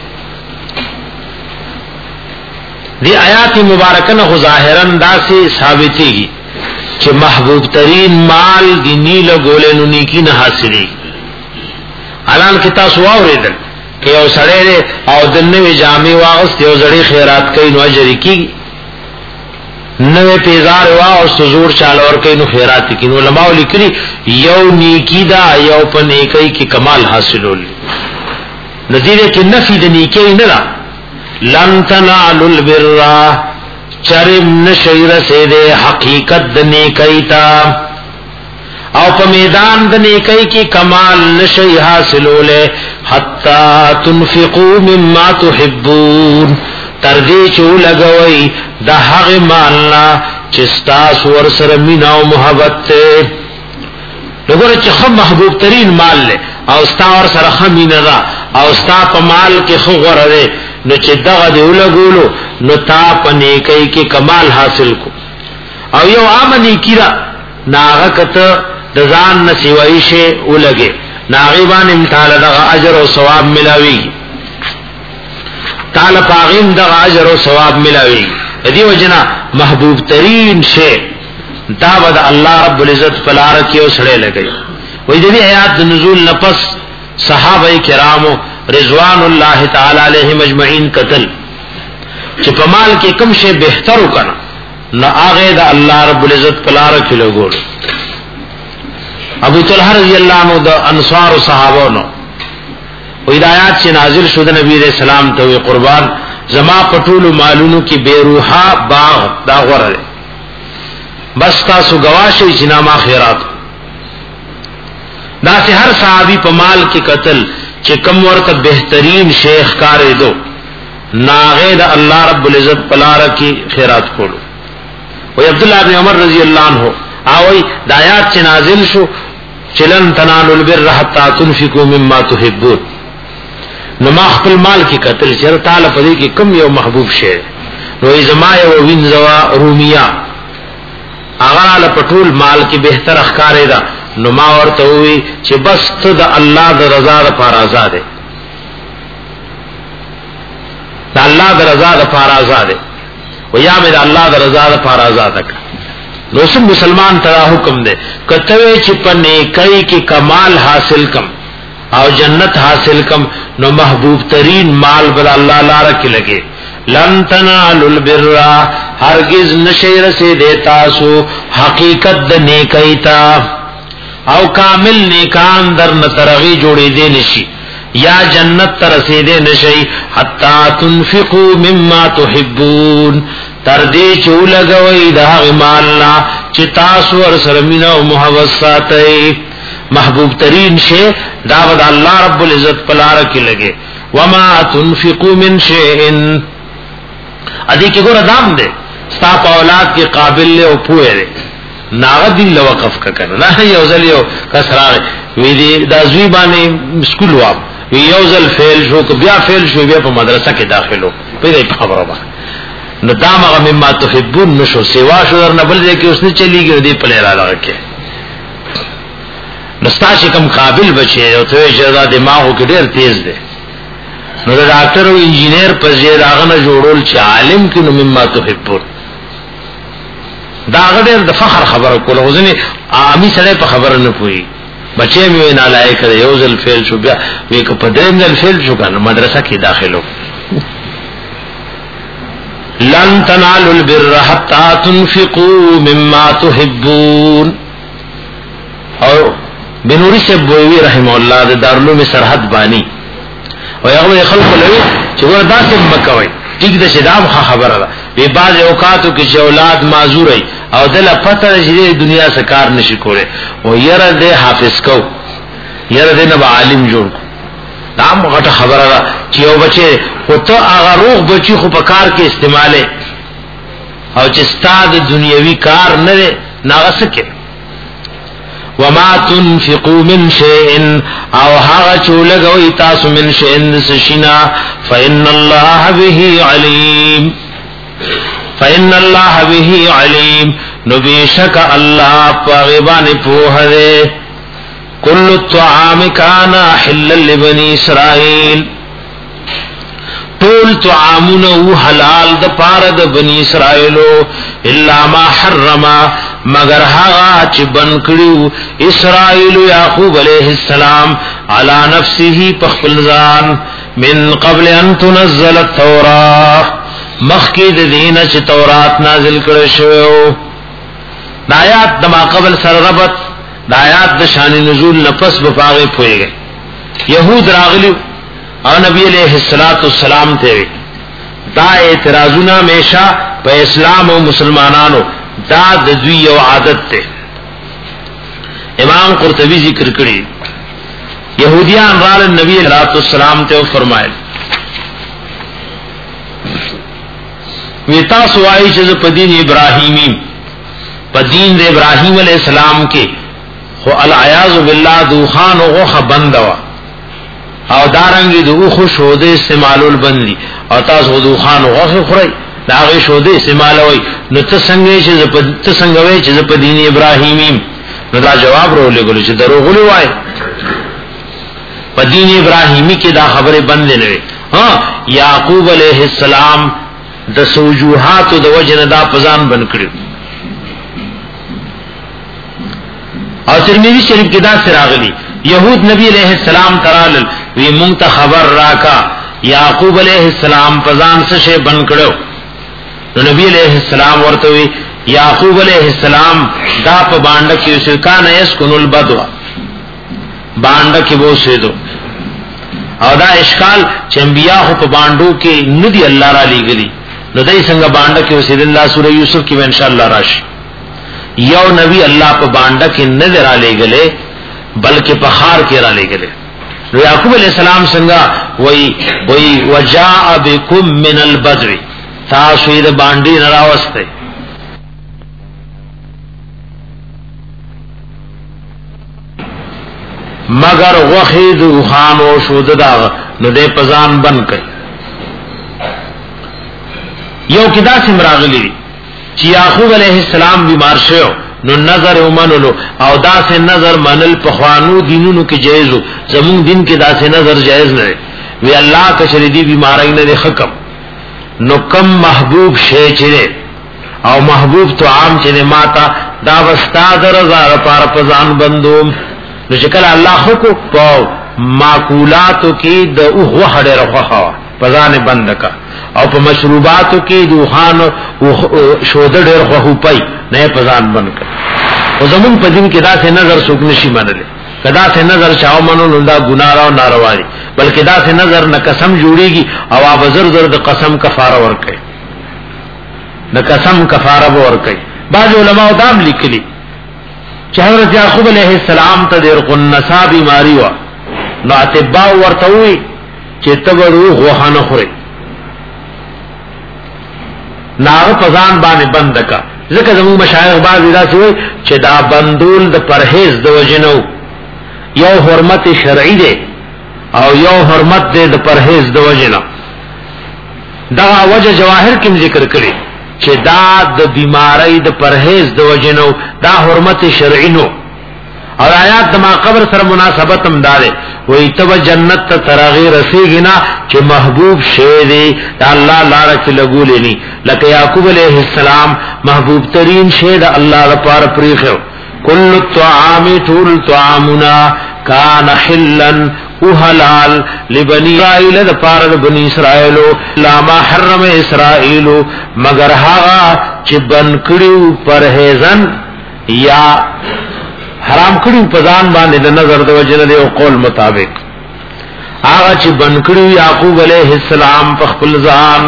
دی آیات مبارکن خو ظاہرن دا سے ثابتی گی چھ محبوب ترین مال دی نیل گولے نونی کی نہ حاصلی. حالان کتا سواو ریدن کہ او سڑے دے او دنوی جامع واغست یو زڑی خیرات کئی نو اجری کی نوے پیزار وا اور سزور چال اور کئی نو خیراتی کی. نو علماء لکلی یو نیکی دا یو پا نیکی کی کمال حاصل ہولی. نظیر کی نفی دا نیکی ندا. لن تنالوا البر چرم نشیر سے دے حقیقت دا نیکی تا او پا میدان دا نیکی کی کمال نشی حاصل ہولے حتی تنفقوا مما تحبون تردی چو لگوئی دا حق مالنا چستا سور سر مینا و محبت تے. لگو رچ خم محبوب ترین مال لے او ستا اور سر خمینا دا او ستا پا مال کی خغور دے نو چی دغا دے لگولو نو تا پا نیکی کی کمال حاصل کو. او یو آم نیکی را ناغا کتا دزان نسیوائی شے او لگے ناغیبان امتحال دغا عجر و ثواب ملاوی تعالی پاغیم دا اجر و ثواب ملاوی. دی وجنا محبوب ترین شے دا بد اللہ رب العزت پلار کیو سڑے لگئی. وہی دی آیات نزول نفس صحابہ کرامو رضوان اللہ تعالی علیہم اجمعین قتل چھ پمال کے کم شے بہتر کنا نہ آگے دا اللہ رب العزت پلار کی لگول. ابو طلحہ رضی اللہ عنہ دا انصار و صحابہ نو ہدایات سے نازل شد نبی علیہ السلام تو قربان زما پټول مالونو کی بے روحا باغ دا غره بس تاسو گواشی چې نامه خیرات دا سے ہر صحابی په مال کی قتل چې کم ورته بهترین شیخ کارې دو ناغه دا الله رب العزت پلار کی خیرات کولو. و عبداللہ بن عمر رضی اللہ عنہ اوئی دا آیات سے نازل شو چلن تنالوا البر حتى تنفقوا مما تحبون. نو ما خپل مال کی قتل چر تعالی پدې کې کم یو محبوب شی نو ازما یو وینځوا رومیا هغه له پټول مال کی بهتر اخکارې ده. نو ما ورته وی چې بس ته د الله د رضا لپاره آزاد ده د الله د رضا لپاره آزاد ده و یا مې د الله د رضا لپاره آزاد ده. نو سم مسلمان ته حکم ده کته چې په نیکۍ کې کمال حاصل کم او جنت حاصل کم نو محبوب ترین مال بل اللہ لارا کی لگے. لن تنالوا البر ہرگز نشیر سے دیتاسو حقیقت د نیکی تا او کامل نیکان در نترغی جوڑی دے نشی یا جنت ترسی دے نشی حتی تنفقوا مما تحبون تردی چو لگوئی دا غمالنا چی تاسو ارسرمین و محبت ساتی. محبوب ترین شے دعوت اللہ رب العزت پلار کی لگے. وما تنفقوا من شیئن ادھی کی گو ردام دے ستا پا اولاد کے قابل لے او پوئے دے ناغ دل لوقف کا کرنا نا یوزل یو کسراغ وی دی دا زویبانی سکول واب وی یوزل فیل شو که بیا فیل شو بیا پا مدرسہ کے داخلو پیدا خبر با نو دام اغا مما تحبون نشو سوا شو در نبل دے کہ اس نے چلی گی دی پلے را لگا کے نستا شکم قابل بچے او توی جردا دماغو کی دیر تیز دے نو دا ڈاکٹر و انجینیر پس جید آغا جوڑول چی عالم کی نو مما تحبون دا آغا دیر دا فخر خبر کولا غزنی آمی سڑے پا خبر نپوئی بچے میں نالائے کرے یوزل فیل شو بیا وی که پدرین دل فیل شو کانا مدرسہ کی داخلو. لن تنالوا البر حتى تنفقوا مما تحبون. اور بنوری سے بویوی رحمہ اللہ دے دارالعلوم سرحد بانی اور یغوی خلق لوی چگونا دا سے مکوئی ٹھیک دا شدام خواہ خبر دا وی بعض اوقاتو کی چه اولاد معذور ای او دل پته چې دنیا سکار نشي کوله او یره دې حافظ کو یره دې نه عالم جوړ دا موږ خبره ده چې یو بچي او ته هغه روح بچي خو په کار کې استعماله او چې ستاد دنیوي کار نه ناغسکه وما تنفقوا من شيء او هغه چولګوي تاسو من شيء سشنا فإن الله به عليم فإن الله به عليم نبيشك الله پاغبان پوهره كل الطعام كان حلا لبني اسرائيل طول طعامونه حلال د پاره د بني اسرائيلو الا ما حرم مگر هغه چې بن کړیو اسرائيل يعقوب عليه السلام على نفسه پخپل ځان من قبل ان تنزل التوراة مخکې د دینه چې تورات نازل کړو شو د آیات د ما قبل سره ربط د آیات د شان نزول نفس بفاغه پويږي يهود راغلي او نبی علیہ الصلوۃ والسلام ته دا اعتراضونه همیشه په اسلام او مسلمانانو دا د دوی یو عادت ته امام قرطبی ذکر کړی يهوديان رال نبی علیہ الصلوۃ والسلام ته فرمایل ویتا سوای چې په دین ابراهیمی په دین د ابراهیم علیہ السلام کې خو العیاذ بالله دوخان او خبندوا او دارنګي دوه خو شوده استعمالول بندي او تاسو دوخان او غوخه خوري داغه شوده استعمالوي نو ته څنګه چې ته څنګه وای چې په دین ابراهیمی نو دا جواب ورولې چې دروغ وای په دین ابراهیمی کې دا خبره بند نه وي ها یعقوب علیہ السلام د سوجوحات د وجنه دا پزان بن کړو او ترمذی شریف کې دا سراغلی یہود نبی علیہ السلام ترال وی مونږ ته خبر راکا یعقوب علیہ السلام پزان څه بن کړو نو نبی علیہ السلام ورته وی یعقوب علیہ السلام دا په باندې کې شرکان یسکن البدو باندې کې وو سیدو او دا اشکال چې انبیاء په باندې کې ندی الله را لېګلی نو دای څنګه باندې کې وسید الله سورہ یوسف کې ان شاء الله راشي یو نبی الله په باندې کې نظر را لېګلې بلکې په خار کې را لېګلې نو یعقوب علیہ السلام څنګه وای وای وجاء بكم من البدو تاسو یې باندې نه راوسته مگر وحید خانو شود دا نو دې پزان بن کړ یو کدا سمراغلی چې یعقوب علیہ السلام بیمار شو نو نظر ومنلو او دا سے نظر منل په خوانو دینونو کې جایز زمون دین کې دا سے نظر جایز نه وی الله کا شریدي بیماری نه حکم نو کم محبوب شی چره او محبوب تو عام چره ماتا دا وستا درزا پر پزان بندوم نو شکل الله خو کو په معقولاتو کې د اوه هډه رخوا پزان بند کا او په مشروباتو کې دوخان او شوده ډېر خو پای نه پزان بند کا او زمون په دین کې دا څه نظر څوک نشي منل کدا څه نظر چاو منو نو دا ګناه او ناروا دي بلکې دا څه نظر نه قسم جوړيږي او ابزر زر د قسم کفاره ورکړي د قسم کفاره ورکړي بعض علماء دا لیکلي چې حضرت یعقوب علیہ السلام ته د قنصا بیماری و نو اتباع ورته وي چې تبرو غوخانه خوري نار پزان باندې بند کا ځکه زمو مشایخ بعض دا سوي چې دا بندول د پرهیز د وجنو یو حرمت شرعی ده او یو حرمت ده د پرهیز د وجنو دا وجه جواهر کې ذکر کړي چې دا د بیماری د پرهیز د وجنو دا حرمت شرعی نو اور آیات دما قبر سره مناسبت هم داره وې تب جنت ته ترغی رسیږي نه چې محبوب شه دی الله لاره کې لګولې ني لکه یعقوب علیہ السلام محبوب ترین شه د الله لپاره پریخو کل الطعام طول طعامنا کان حلا وحلال لبنی اسرائیل د پاره د بنی اسرائیل لا ما حرم اسرائیل مگر هغه چې بن کړیو پرهیزن یا حرام کړیو په ځان باندې د نظر د وجنه دی او قول مطابق هغه چې بن کړیو یعقوب علیہ السلام په خپل ځان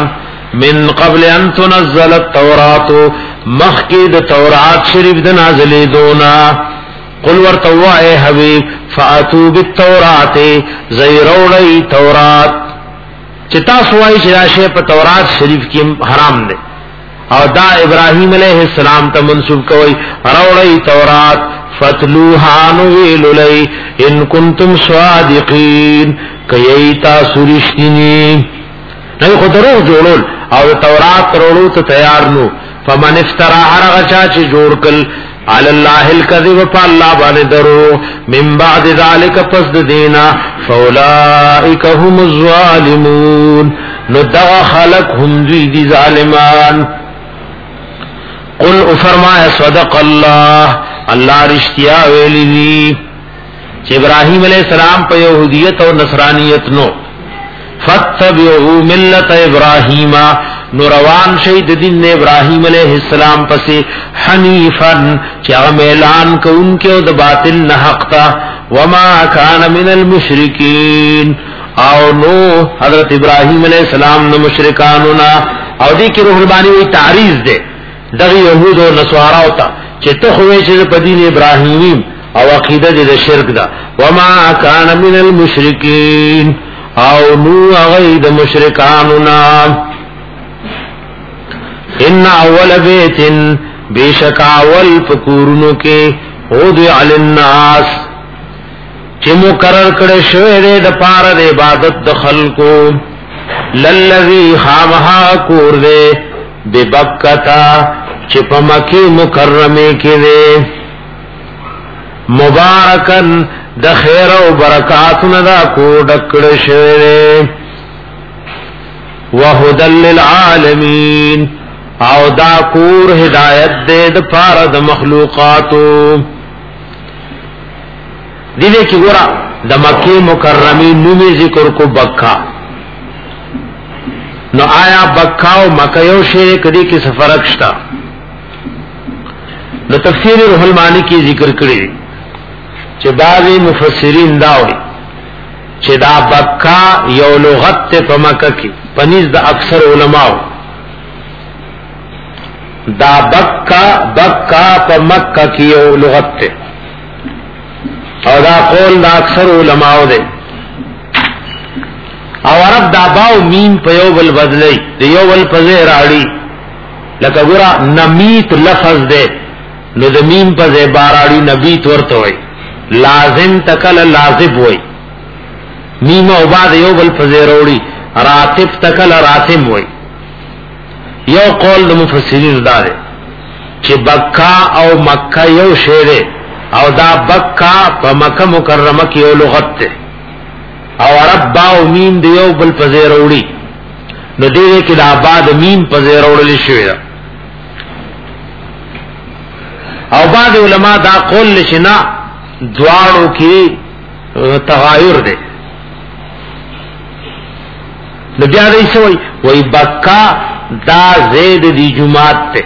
من قبل ان تنزل التوراۃ مخکی د تورات شریف د نازلې دونا قل ورتوا اے حبیب فاتو بالتوراۃ زیرولی تورات چتا سوای چې راشه په تورات شریف کې حرام ده او دا ابراهیم علیہ السلام ته منسوب کوي راولی تورات فتلوها نویللی ان کنتم صادقین کیتا سرشتنی نو خدرو جوړول او تورات رولو ته تیار نو فمن افترا هر غچا چې جوړ کل علی الله الکذب فالله باندې درو من بعد ذلك پس دینا فاولئک هم الظالمون نو دا خلق هم دی ظالمان قل او فرمایا صدق الله الله رشتیا ویلی دی چې ابراهیم علیہ السلام په يهودیت او نصرانیت نو فتبعوا ملت ابراهیم نو روان شهید دین ابراهیم علیہ السلام پسې حنیفا چې اعلان کوونکې او د باطل نه حق تا وما كان من المشرکین او نو حضرت ابراهیم علیہ السلام نو مشرکانو نا او دې کې روح البانی وی تعریض ده دغه يهود او نصارا او ته چې ته خوې چې په دین ابراهیمی او عقیده د شرک ده وما كان من المشرکین او نو هغه د مشرکانو نا ان اول بیت بیشک اول فکورونو کې هودع للناس چې مقرر کړه شوی د پاره د عبادت د خلقو للذي خامها کور دے ببکتا چې په مکه مکرمه کې دے مبارکن د خیر او برکاتونو دا کو ډکړ شوی وهدل للعالمین او دا کور ہدایت دے د پاره د مخلوقاتو دیده کی گورا د مکه مکرمی نومی ذکر کو بکا نو آیا بکا او مکه یو شی کدی کی فرق شتا نو تفسیر روح المانی کی ذکر کړي چې بعضی مفسرین دا وایي چې دا بکا یو لغت ته په مکه کې پنځ د اکثر علماو دا بکا بکا په مکه کې یو لغت ته او دا قول دا اکثر علماء دے او عرب دا باو میم په یو بل بدلی دی یو بل پزے راڑی لکه گورا نمیت لفظ دے نو دا میم پزے باراڑی نبیت ورطا ہوئی لازم تکل لازب ہوئی میم او بعد یو بل پزے روڑی راتب تکل راتم ہوئی یو قول دا مفسرین دا دے چی بکا او مکہ یو شیرے او دا بکا په مکه مکرمه کې یو لغت ته او عرب با او میم دی یو بل پزې وروړي نو دې کې دا بعد میم پزې وروړل شوی او بعد علما دا قول لشنا دواړو کې تغایر دی نو بیا دې سوې وای بکا دا زید دی جمعات ته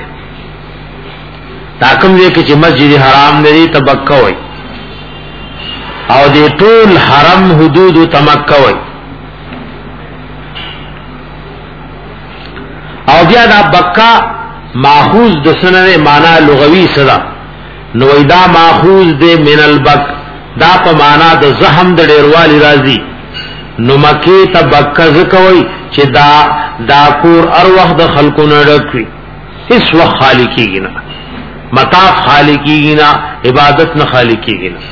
تاکم دې کې چې مسجد حرام دی تبکا وای او دې ټول حرم حدود تمکا وای او بیا دا بکا ماخوذ د سنره معنا لغوي صدا نو دا ماخوذ دې من البک دا په معنا د زحم د ډیروالي راځي نو مکی تبکا زکوي چې دا دا کور ار وخت د خلقو نه ډکوي هیڅ وخت خالقي نه مطاف خالقی نا عبادت نہ خالقی نا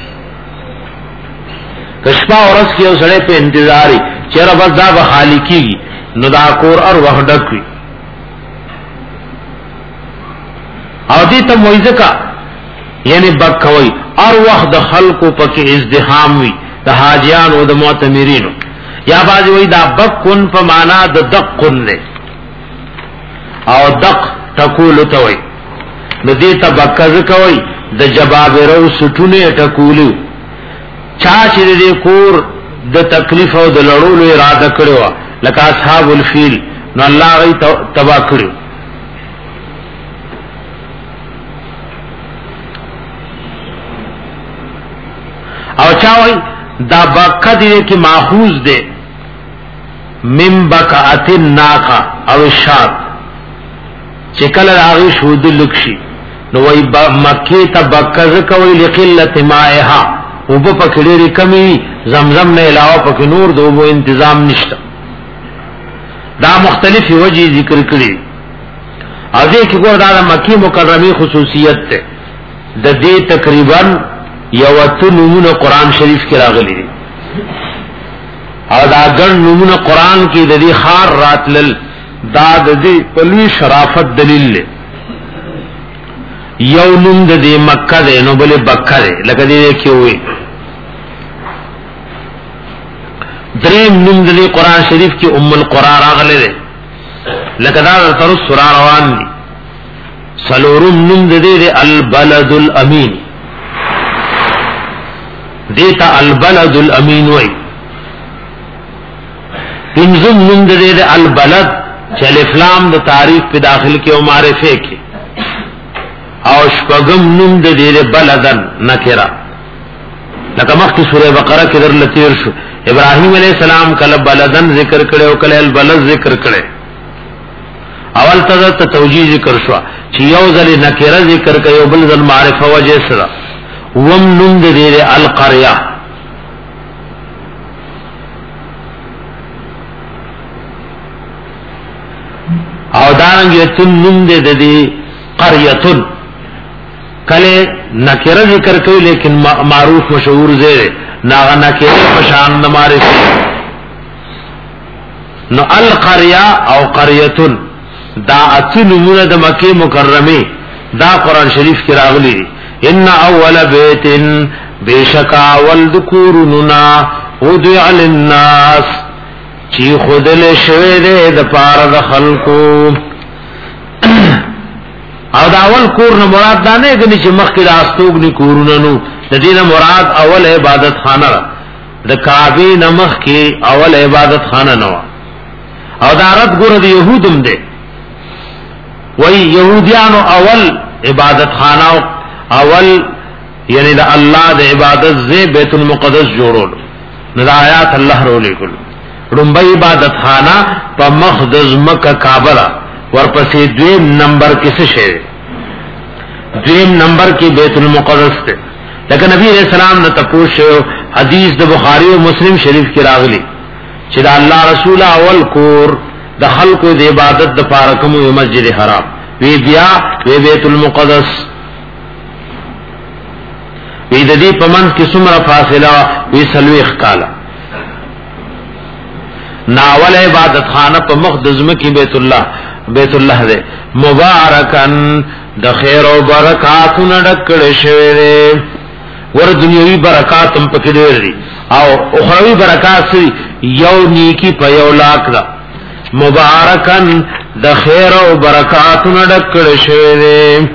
کشپا ورس کی او سڑے پہ انتظاری چیرہ بس دا با خالقی نو دا کور ار وحدک وی او دیتا مویزکا یعنی بکوی ار وحد خلقو پاک ازدحام وی دا حاجیان و دا معتمرینو یا بازی وی دا بکن پا مانا دا دقن نے او دق تکولو توی نو دیتا بکز کوئی د جبابرو سټونه ټکولو چا چې دې کور د تکلیف او د لړولو اراده کړو لکه اصحاب الفیل نو الله غي تبا کړو او چا وای دا بکد دې کې ماخوذ ده من بکعت الناقه او الشات چکل راغی شود لکشی نو وی مکی تا بکز کوئی لقلت مائها اوبو پکڑیری کمی زمزم نے علاوہ پک نور دو وہ انتظام نشتا دا مختلف وجہ ذکر کری او دے کی گور دا, دا مکی مکرمی خصوصیت تے دا دے تقریبا یوتو نمون قرآن شریف کی راغلی دی او دا گن نمون قرآن کی دا دی خار راتلل دا دا دی پلوی شرافت دلیل لے یو نم دا دی مکہ دے نو بلے بکہ دے لکہ دی دے کیوئے دریم نم دا دی قرآن شریف کی ام القرآن راغلے دے لکہ دا دا ترس سرا روان دی سلورم نم دا دی دے البلد الامین دیتا البلد الامین وی پنزم نم دا دی دے البلد چل افلام دا تعریف پہ داخل کے معرفے کے او شپغم نم د دې بلدن نکرا لکه مخکې سوره بقره کې در لتیر شو ابراهيم عليه السلام کله بلدن ذکر کړي او کله البلد ذکر کړي اول ته توجیه ذکر شو چې یو ځل نکرا ذکر کړي او بل ځل معرفه وجه سره وم نم د دې القريه او دانګه تم نم د دې قريه کله نکره ذکر کوي لیکن معروف مشهور زیر نا نکره پشان د معرفت نو القريه او قريه دا اتنمونه د مکه مکرمه دا قران شریف کې راغلي ان اول بیت بشکا والذکورنا ودع للناس چی خودل شوه دې د پاره د خلقو او دا اول کور نه مراد دا نه غني چې مخکې د استوګنی کورونه نو د دې نه مراد اول عبادت خانه د کعبه نه مخکې اول عبادت خانه نو او دا رد ګور د يهودم دي وای يهوديانو اول عبادت خانه اول یعنی د الله د عبادت زې بیت المقدس جوړول نو د آیات الله رولې کول رمبه عبادت خانه په مقدس مکه کعبه ورپسې دویم نمبر کې څه شی دویم نمبر کې بیت المقدس ته لکه نبی علیہ السلام نے تپوشو حدیث د بخاری او مسلم شریف کې راغلی چې د الله رسول اول کور د خلقو د عبادت د پاره کوم مسجد حرام وی بیا وی بیت المقدس وی د دې پمن کې څومره فاصله وی سلويخ کاله ناول عبادت خانه په مقدس مکی بیت الله بیت الله دے مبارکن د خیر او برکات نډکړې شوی دے ور دنیوي برکات هم پکې دي او اخروی برکات یو نیکی په یو لاک دا مبارکن د خیر او برکات نډکړې شوی دے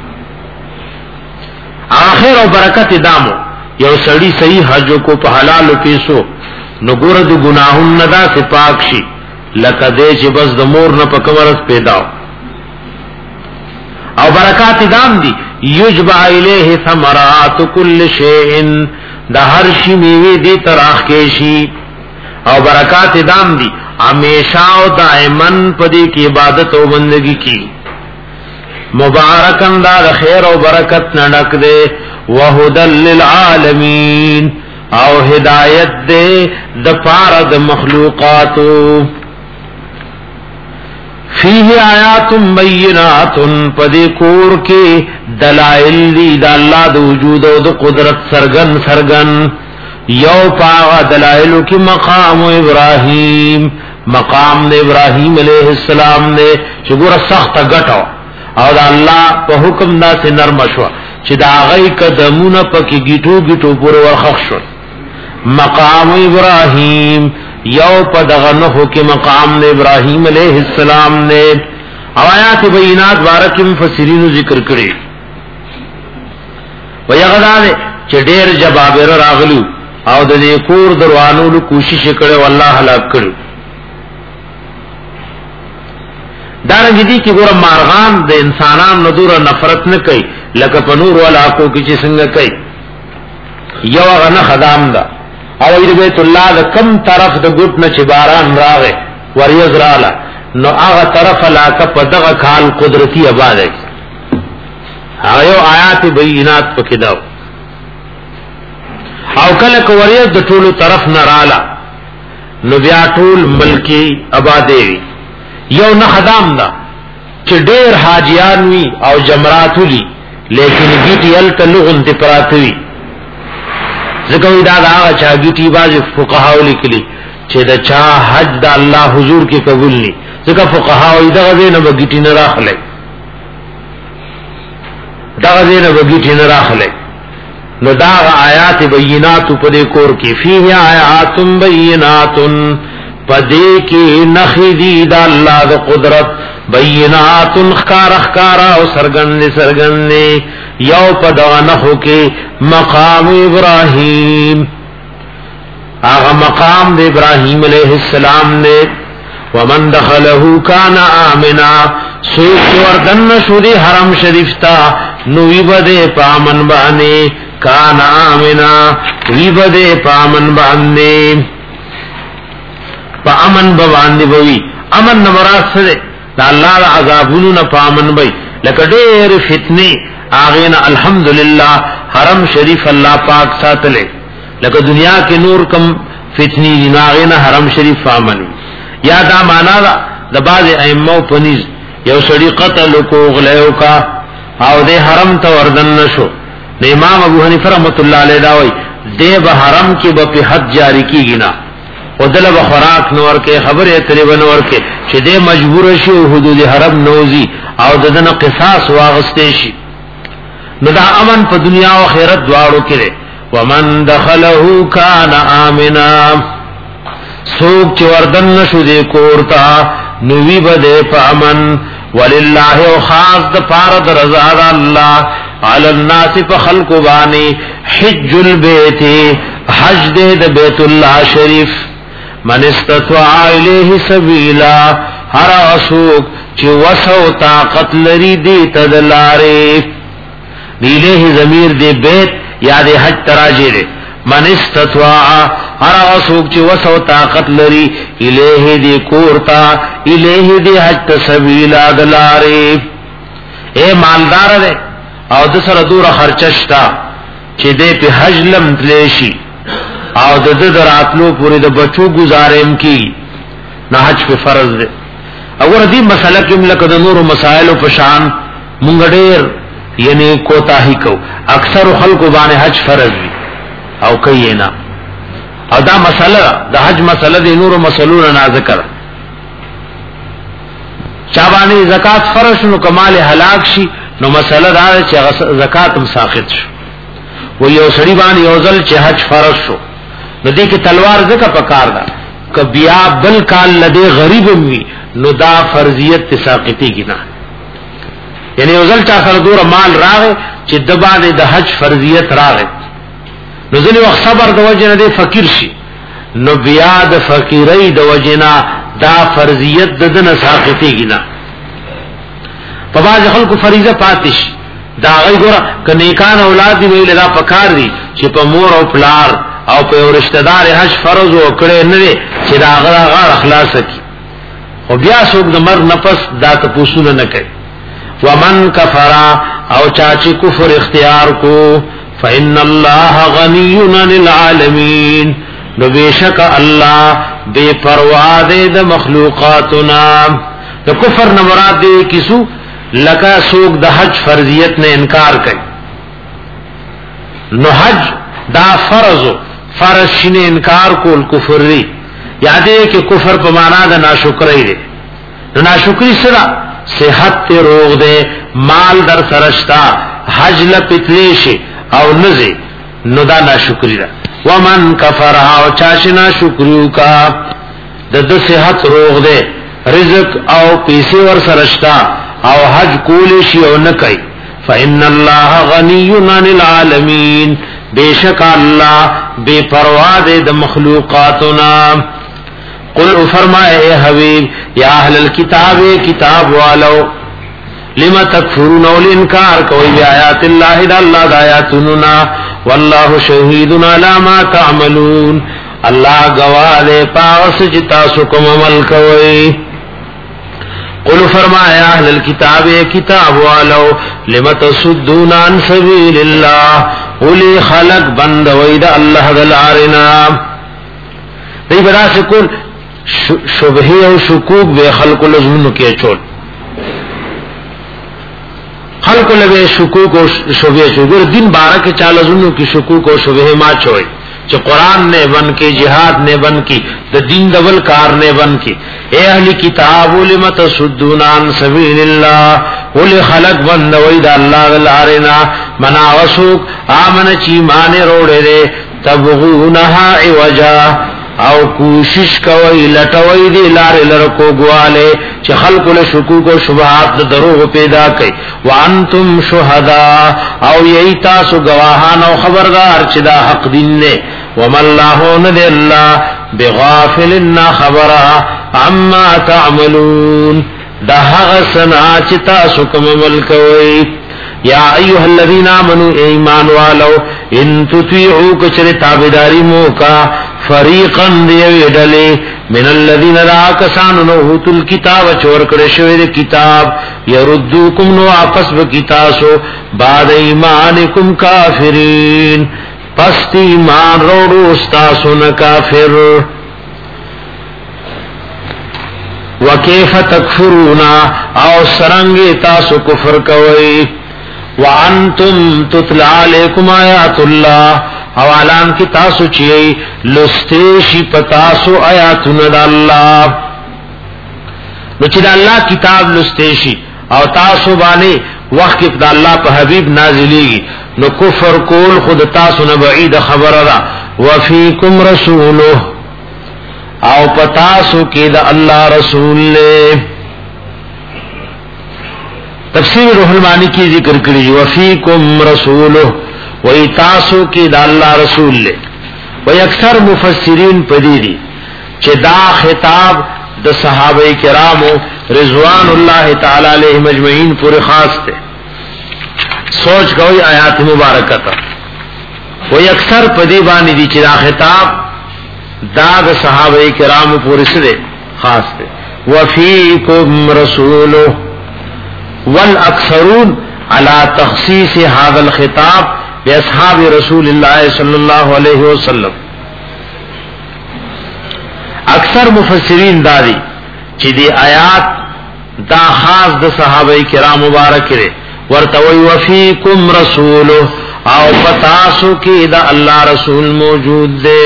اخر او برکت دامو یو سړی صحیح حج کو په حلال پیسو نو ګور د ګناهونو ندا سے پاک شي لکه دې چې بس د مور نه پکورس پیدا او برکات دام دي یجبع الیه ثمرات کل شیء د هر شی میوه دي تراخ کې شي او برکات دام دي همیشا او دائمن پدې کې عبادت او بندگی کی مبارکن دا خیر او برکت نه ډک دے وهدل للعالمین او ہدایت دے د پاره د مخلوقاتو فیه آیات بینات پدی کور کې دلائل دی د الله د وجود او د قدرت سرغن سرغن یو پاغ دلائل کی مقام ابراہیم مقام د ابراہیم علیہ السلام نے چې ګور سخت غټو او د الله په حکم دا سي نرم شو چې دا غي قدمونه پکې گیټو گیټو پور ورخښ شو مقام ابراہیم یو په دغه نحو کې مقام د ابراہیم علیہ السلام نے آیات بینات بارک مفسرین ذکر کړي ویغدان چې ډېر جبابره راغلو او د دې کور دروانو کوشش کړي والله هلاک کړي دارنګ دي چې ګور مارغان د انسانانو نذور نفرت نه کوي لکه په نور ولا کو کې چې څنګه کوي یو غنه خدام ده او د بیت الله د کم طرف د ګټ نه چې باران راغی وریز رالا نو هغه طرف علاقه په دغه کال قدرتی آباد ہے هغه آیات بینات پکې دا او کله کوریز د ټولو طرف نه رالا نو بیا ټول ملکی آبادی یو نه خدام دا چې ډېر حاجیان وی او جمرات ولي لیکن گیټي ال تلغون ته پراتوي ځکه دا دا چا گیټي باز فقها لیکلي چې دا چا حج د الله حضور کې قبول ني ځکه فقها وي دا غوینه بغیټي نه راخلې دا غوینه بغیټي نه راخلې نو دا آیات بینات په دې کور کې فيه آیات بینات پدې کې نخذي د الله د قدرت بینات خکار خکار او سرګن سرګن یو پدانه کې مقام ابراهیم آغا مقام د ابراہیم علیہ السلام نے ومن دخله کان آمنا سوک وردن شدی حرم شریف تا نوی بدے پامن بانے کان آمنا وی بدے پامن بانے پا امن بباندی بوی امن نمراد سدے دا اللہ دا عذابونو نا پامن بی لکہ دیر فتنی آغین الحمدللہ حرم شریف اللہ پاک ساتلے لکه دنیا کې نور کم فتنی دیناغینا حرم شریف فامن یا دا معنا دا د باز ائمه پنیز یو سړی قتل کو غلیو کا او د حرم ته وردن نشو د امام ابو حنیفه رحمۃ اللہ علیہ دا وای د به حرم کې به په حد جاری کیږي نا او دله به خوراک نور کې خبره تقریبا نور کې چې د مجبور شي او حدود حرم نوزي او دنه قصاص واغستې شي نو دا امن په دنیا او آخرت دواړو کې ومن دخله کان آمنا سوک چه وردن نشو دے کورتا نوی بدے پامن وللہ و خاص دا پارد رضا اللہ علی الناس فخلق بانی حج البیت حج دے دا بیت اللہ شریف من استطاع الیہ سبیلا ہر اسوک چه وسو طاقت لری دی تدلارے نیلہ ضمیر دے بیت یا دے حج تراجی دے من استطاع ہر اسوک چی وسو طاقت لری الیہ دی کورتا الیہ دی حج تسبیلا دلارے اے مالدار دے او دسر دور خرچشتا چی دے پی حج لم تلیشی او د در اتلو پوری د بچو گزاریم کی نہ حج پہ فرض دے اور دی مسئلہ کم لک د نور مسائل په شان مونږ ډیر یعنی کوتاہی کو اکثر خلق باندې حج فرض وی او کوي نه او دا مسئلہ د حج مسئلہ د نور مسلون نه ذکر چا باندې زکات فرض نو کمال هلاک شي نو مسئلہ دا چې زکات هم ساقط شو و یو سړي باندې یو ځل چې حج فرض شو نو دې کې تلوار زکه پکار دا ک بیا بل کال لدی غریب وی نو دا فرضیت ساقطی کی نه یعنی یو ځل چا سره دور مال راغی چې د باندې د حج فرضیت راغی نو ځنی وخت صبر د وجه نه فقیر شي نو بیا د فقیرای د وجه نه دا فرضیت د دنه ساقطی کی نه په باز خلکو فریضه پاتش دا غي ګور کنيکان اولاد دی ویل دا پکار دي چې په مور او پلار او په رشتہ دار حج فرض وکړي نه چې دا غره غار اخلاص کی او بیا څوک د مر نفس دا ته پوسونه نه کوي ومن کفر او چاچی کفر اختیار کو فإن الله غنی عن العالمین نو بیشک الله بے پروا دے د مخلوقاتنا د کفر نه مراد دی کیسو لکا سوک د حج فرضیت نے انکار کئی نو حج دا فرض فرض شنے انکار کول کفر دی یادے کہ کفر پا مانا دا ناشکری دی نو ناشکری سرا صحت تے روغ دے مال در سرشتا حج لپتلیش او نزے نو دا ناشکری دا ومن کفر او چاش ناشکریو کا دا دا صحت روغ دے رزق او پیسے ور سرشتا او حج کولی او نکئی فإن اللہ غنی عن العالمین بیشک اللہ بے پروا دے د مخلوقاتنا قل فرمائے اے حبیب یا اہل الكتاب کتاب والو لما تکفرون والانکار کوئی بی آیات اللہ دا اللہ دا آیاتننا واللہ شہیدنا لا ما تعملون الله گواه دے پاس چې تاسو کوم عمل کوئ. قل فرمایا اهل الكتاب کتاب والو لم تصدون عن سبیل الله اولی خلق بند وید الله دلارنا دی برا سکول شبهی او شکوک بے خلق لزمنو کیا چوٹ خلق لبے شکوک و شبه شکور دین بارہ کے چال لزمنو کی شکوک و شبه ما چوئے چو قرآن نے بن کی جہاد نے بن کی دا دین دول کار نے بن کی اے اہلی کتاب لم تصدون عن سبیل اللہ اولی خلق بند وید اللہ دلارنا منا وسوک آمن چی مانے روڑے دے تبغونها عوجا او کوشش کوي لټوي دي لارې لرکو غواله چې خلق له شکوک او شبهات د دروغ پیدا کوي وانتم شهدا او یی تاسو گواهان او خبردار چې دا حق دین نه وما الله ند الله بغافل خبره عما تعملون دا هغه سنا چې تاسو کوم عمل کوي. یا ایها الذین آمنوا ایمان والو ان تطیعوا کچره تابعداری موکا فریقا دیویدلی من الذین لا کسانو نوحوت الكتاب چور کرشوید کتاب یردوکم نو آپس بکتاسو بعد ایمانکم کافرین پست ایمان روڑو استاسو نکافر وکیف تکفرونا او سرنگی تاسو کفر کوئی وانتم تتلا علیکم آیات اللہ حوالان کی تاسو چیئی لستیشی پتاسو آیاتون دا اللہ نچی دا اللہ کتاب لستیشی او تاسو بانے وقت دا اللہ پا حبیب نازلی گی نو کفر کول خود تاسو نبعید خبر را وفیکم رسولو او پتاسو کی دا اللہ رسول لے. تفسیر روح المانی کی ذکر کری وفیکم رسولو وی تاسو کی دا اللہ رسول لے. وی اکثر مفسرین پدیدی چه دا خطاب دا صحابہ کرامو رضوان اللہ تعالی علیہ مجمعین پورے خاص تے سوچ گوئی آیات مبارکتا وی اکثر پدی بانی دی چه دا خطاب دا دا صحابہ کرامو پورے سے خاص تے وفیکم رسولو والاکثرون على تخصیص هذا الخطاب باصحاب رسول الله صلی اللہ علیہ وسلم. اکثر مفسرین داری چی دی آیات دا خاص دا صحابہ کرام مبارک رے ورتوی وفیکم رسول او پتاسو کی دا اللہ رسول موجود دے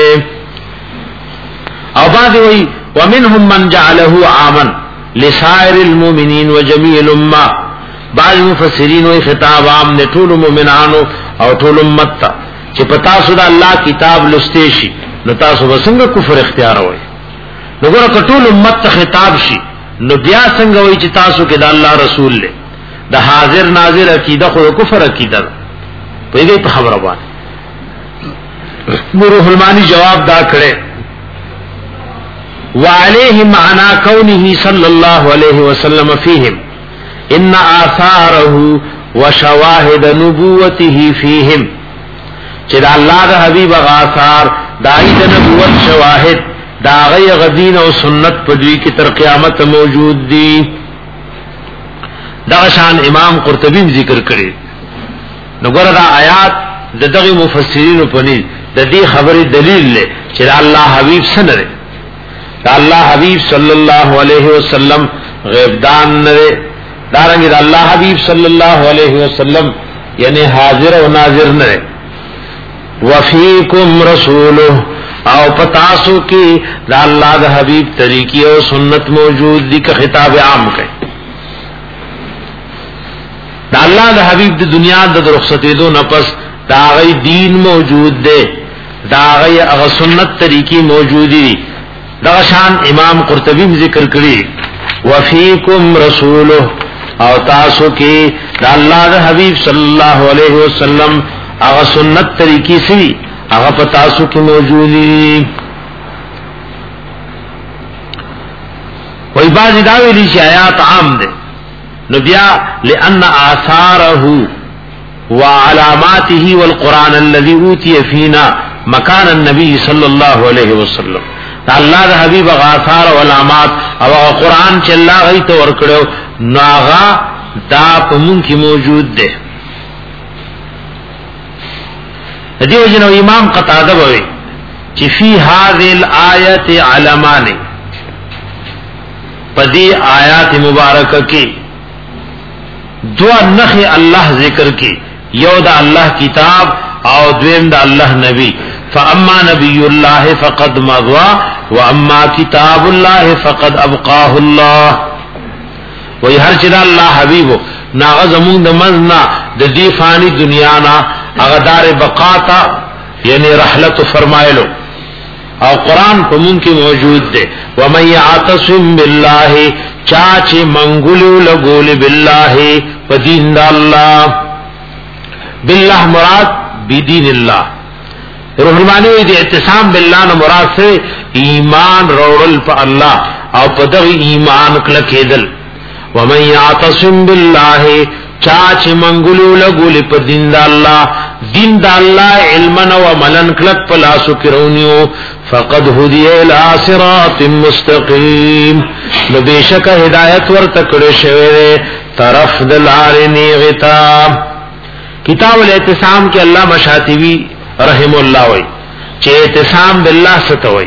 او بعد وی ومنهم من جعله عاما لسائر المؤمنین وجمیع الامہ. بعض مفسرین وی خطاب عام نے طول مومنانو او طول امت تا چی پتاسو دا اللہ کتاب لستیشی نو تاسو بسنگا کفر اختیار ہوئی نو گورا کطول امت تا خطاب شی نو بیا سنگا ہوئی چی تاسو کے دا اللہ رسول لے دا حاضر ناظر عقیدہ خود کفر عقیدہ دا پہ گئی پہ خبر بانی روح المانی جواب دا کرے وعلیہ معنی کونہی صلی اللہ علیہ وسلم فیہم ان آثاره وشواهد نبوته فیہم چی دا اللہ دا حبیب آثار دا عید نبوت شواہد دا غی غدین و سنت پدوی کی تر قیامت موجود دی. دا شان امام قرطبی ذکر کرے نگور دا آیات دا دغی مفسرین پنید دا دی خبر دلیل لے چی دا اللہ حبیب سنرے دا اللہ حبیب صلی اللہ علیہ وسلم غیبدان نرے دارنگی دا اللہ حبیب صلی اللہ علیہ وسلم یعنی حاضر و ناظر نرے. وفیکم رسولو او پتاسو کی دا اللہ دا حبیب طریقی و سنت موجود دی کا خطاب عام کئی دا اللہ دا حبیب دی دنیا دا رخصتی دو نفس دا غی دین موجود دے دا غی اغا سنت طریقی موجودی دی. دا شان امام قرطبی ذکر کری وفیکم رسولو او تاسو کی دا اللہ دا حبیب صلی اللہ علیہ وسلم اغا سنت طریقی سی اغا پتاسو کی موجودی. وی بازی داوی لیشی آیات عام دے نبیا لئن آثارہو وعلاماته والقرآن الذي اوتی فینا مکان النبی صلی الله علیه وسلم دا الله د حبیب غاثار او علامات او قرآن چې الله غي ته ورکړو ناغا دا په مونږ کې موجود ده. دیو جنو امام قتاده وایي چې فی هذه الآیه علمان پدی آیات مبارکه کې دو نخ الله ذکر کې یو دا الله کتاب او دویم دا الله نبی. فاما نبی الله فقد مضى واما کتاب الله فقد ابقاه الله. وی هر چې الله حبیب ناغه زمون د مزنا د دی فانی دنیا نا هغه دار بقا تا یعنی رحلت فرمایلو او قرآن په مونږ کې موجود ده. ومن يعتصم بالله چاچ منګولو لګول بالله په دین د الله. بالله مراد بدین الله. روح المانی دی اعتصام بالله نو مراد سے ایمان روڑل په الله او په دغه ایمان کله کېدل. ومن يعتصم بالله چاچ منګولو لګول په دین د الله دین د الله علما و عملا کله په لاسو کرونیو فقد هدي الى صراط مستقيم. نو بشک هدایت ورته کړه شوی طرف د لارې نیغتا. کتاب الاعتصام کے علامہ شاطبی رحم اللہ وی چې اعتصام بالله ستوي.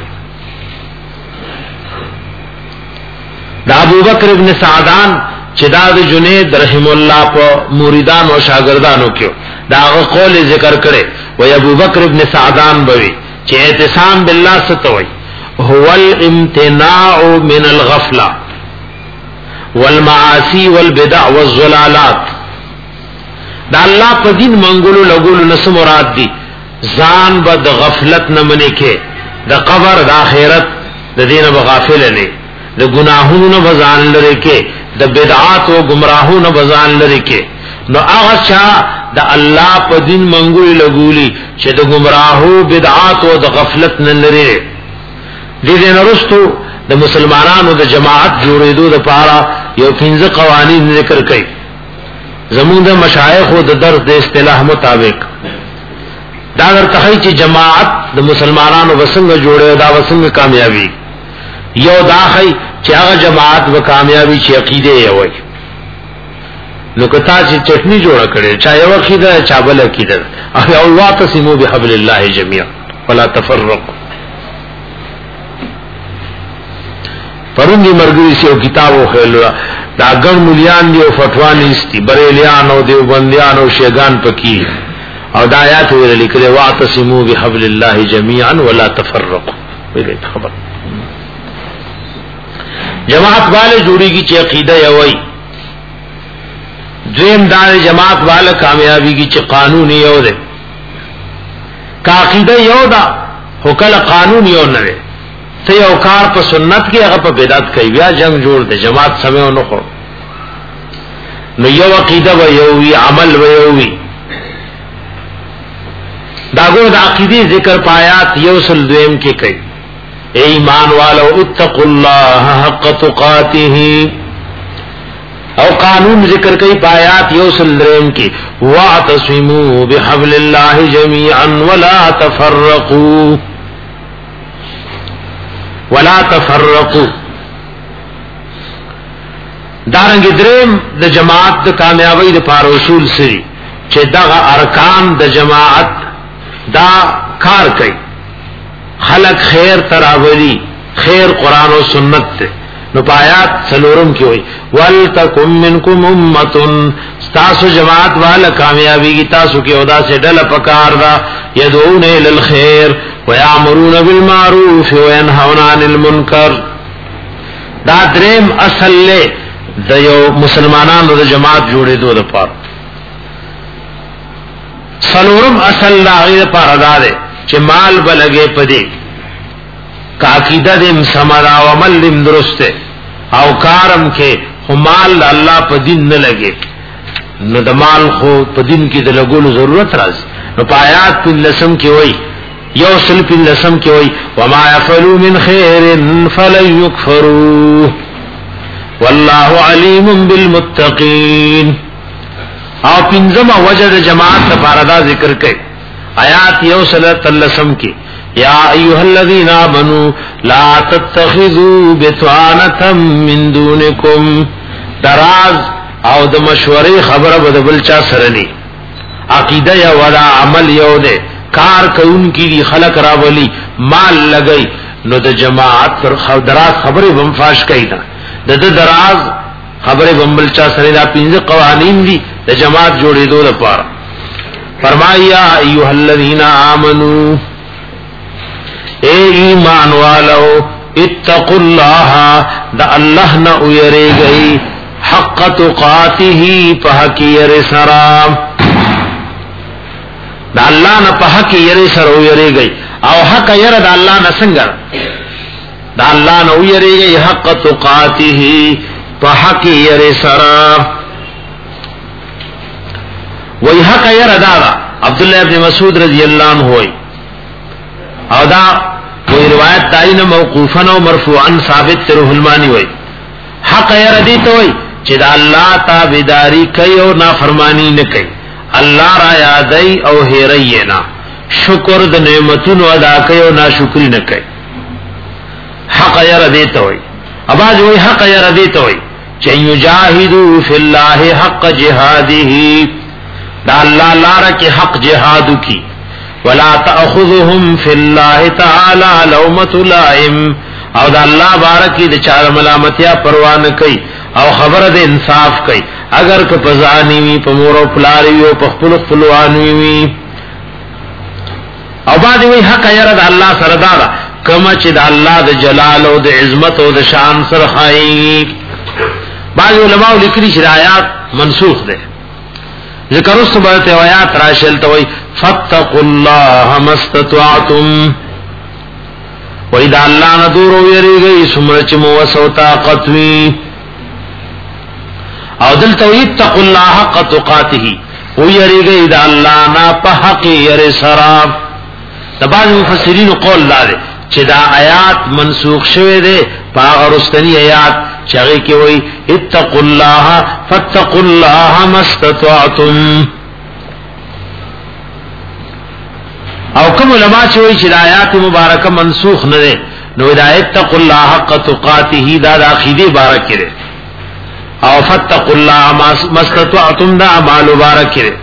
دا ابو بکر ابن سعدان چې دا د جنید رحم الله په مریدان او شاګردانو کې دا قول ذکر کړي. وی ابو بکر ابن سعدان بوي چې اعتصام بالله ستوي هو الامتناع من الغفله والمعاصي والبدع والضلالات. دا الله په دین منګولو لګولو نس مراد دي ځان بد غفلت نه منې کې د قبر د آخرت د دینه بغافل نه د ګناهونو نه بزان لري کې د بدعات او گمراهونو بزان لري کې. نو هغه چا د الله په دین منګولو لګولي چې د گمراهو بدعات او د غفلت نه لري. دې دې نرستو د مسلمانانو د جماعت جوړېدو لپاره یو پنځه قوانین ذکر کړي. زمون د مشایخ او د درس د اصطلاح مطابق دا ورته چې جماعت د مسلمانانو وسنګ جوړه دا وسنګ کامیابی یو دا خی چې هغه جماعت و کامیابی چې عقیده یې وای. نو کتا چې چټنی جوړه کړي چا یو عقیده چا بل عقیده او واعتصموا بحبل الله جميعا ولا تفرقوا. پرونی مرګري سیو کتابو خلوا دا ګڼ مليان دی او فتوانی استی بریلیان او دیوبندیان او شیگان پکی او دا آیات ویل لیکل واعتصموا بحبل الله جميعا ولا تفرقوا. ویل خبر جماعت والے جوڑی کی چې عقیده یوي. دریم دار جماعت والے کامیابی کی چې قانون یو ده. کا عقیده یو دا هو کله قانون یو نه ده. ته یو کار په سنت کې هغه په بدعت کوي بیا جنگ جوړ دي جماعت سمو نه خو. نو یو عقیده و یو وی عمل و یو وی داغو د عقیده ذکر پایات یو سل دویم کې کوي. اے ایمان والو اتقوا الله حق تقاته. او قانون ذکر کوي پایات یو سل دویم کې واعتصموا بحبل الله جميعا ولا تفرقوا ولا تفرقوا. دارنګ دریم د جماعت د کامیابی د پاره اصول سری چې دغه ارکان د جماعت دا کار کوي خلق خیر تراولی خیر قرآن و سنت ته. نو پایات سلورم کی ہوئی وَلْتَكُمْ مِنْكُمْ أُمَّةٌ ستاسو جماعت والا کامیابی کی تاسو کی عہدہ سے ڈل پکار دا یدعون الی الخیر وَيَعْمُرُونَ بِالْمَعْرُوفِ وَيَنْهَوْنَ عَنِ الْمُنْكَرِ. دا دریم اصل لے دا یو مسلمانانو دا جماعت جوڑے دو دا پار. سلورم اصل لاغی دا پار ادا دے چه مال بلگے پدے کا عقیدہ دیم سمرا و عمل دیم درستے او کارم کے خو مال دا اللہ پا دین نلگے نو دا مال خو پا دین کی دا لگولو ضرورت راز. نو پا آیات پن لسم کی ہوئی یو سل پن لسم کی ہوئی وما یفعلوا من خیر فلن یکفروا واللہ علیم بالمتقین. او پنزم وجد جماعت پاردا ذکر کئی آیات یو سلط اللسم کی یا ایوہ الذین آمنوا لا تتخذوا بطعانتا من دونکم دراز او د مشورې خبره بدبل چا سرنی عقیده یا ولا عمل یو دے کار کون کی دی خلق راولی مال لگئی نو د جماعت پر دراز خبره بمفاش کینا د دراز خبره بمبل چا سره دا پنځه قوانین دي د جماعت جوړېدو لپاره. فرمایا ایها الذین آمنو اے ایمان والو اتقوا الله دا الله نه ويریږي حق تقاته په حق یې سره دا الله نه په حق یې سره ويریږي او حق یې دا الله نه څنګه دا الله نه ويریږي حق تقاته په حق یې سره وی حق یې ردا عبد الله ابن مسعود رضی الله عنه وی او دا کوئی روایت تعین موقوفا او مرفوعا ثابت روح المانی وی حق یې ردی ته وی چې دا الله تابعداري کوي او نافرمانی نه کوي الله را یادای او هېرای نه شکر د نعمتونو ادا کوي او ناشکری نه کوي حق یې ردی ته وی اباځ وی حق یې ردی ته وی چې یجاهدوا فی الله حق جهاده دا اللہ لارا کے حق جہاد کی ولا تأخذهم فی اللہ تعالی لومت لائم او دا اللہ بارکی دا چار ملامتیا پروان کئی او خبر دا انصاف کئی اگر که پزانی وی پمورو پلاری وی پخپلو پلوانوی وی او بعد وی حق یرد اللہ سردارا کما چی دا اللہ دا جلال او دا عظمت او دا شان سرخائی بعض علماء لکری چی دا آیات منسوخ دے ذکر اس بات آیات راشل توئی فاتقوا الله ما استطعتم و اذا اللہ ندور ویریږي سمرچ مو وسو طاقت وی او دل توحید تقوا الله حق تقاته ویریږي اذا اللہ نا په حق یری سرا تبع مفسرین قول لاره چې دا آیات منسوخ شوه دي په ورستنی آیات چاگه کی وی اتقوا الله فاتقوا الله ما استطعتم او کوم علماء چې وی چې آیات مبارکه منسوخ نه ده نو دا اتقوا الله حق تقاته دا د عقیده بارک کړي او فاتقوا الله ما استطعتم دا اعمال مبارک کړي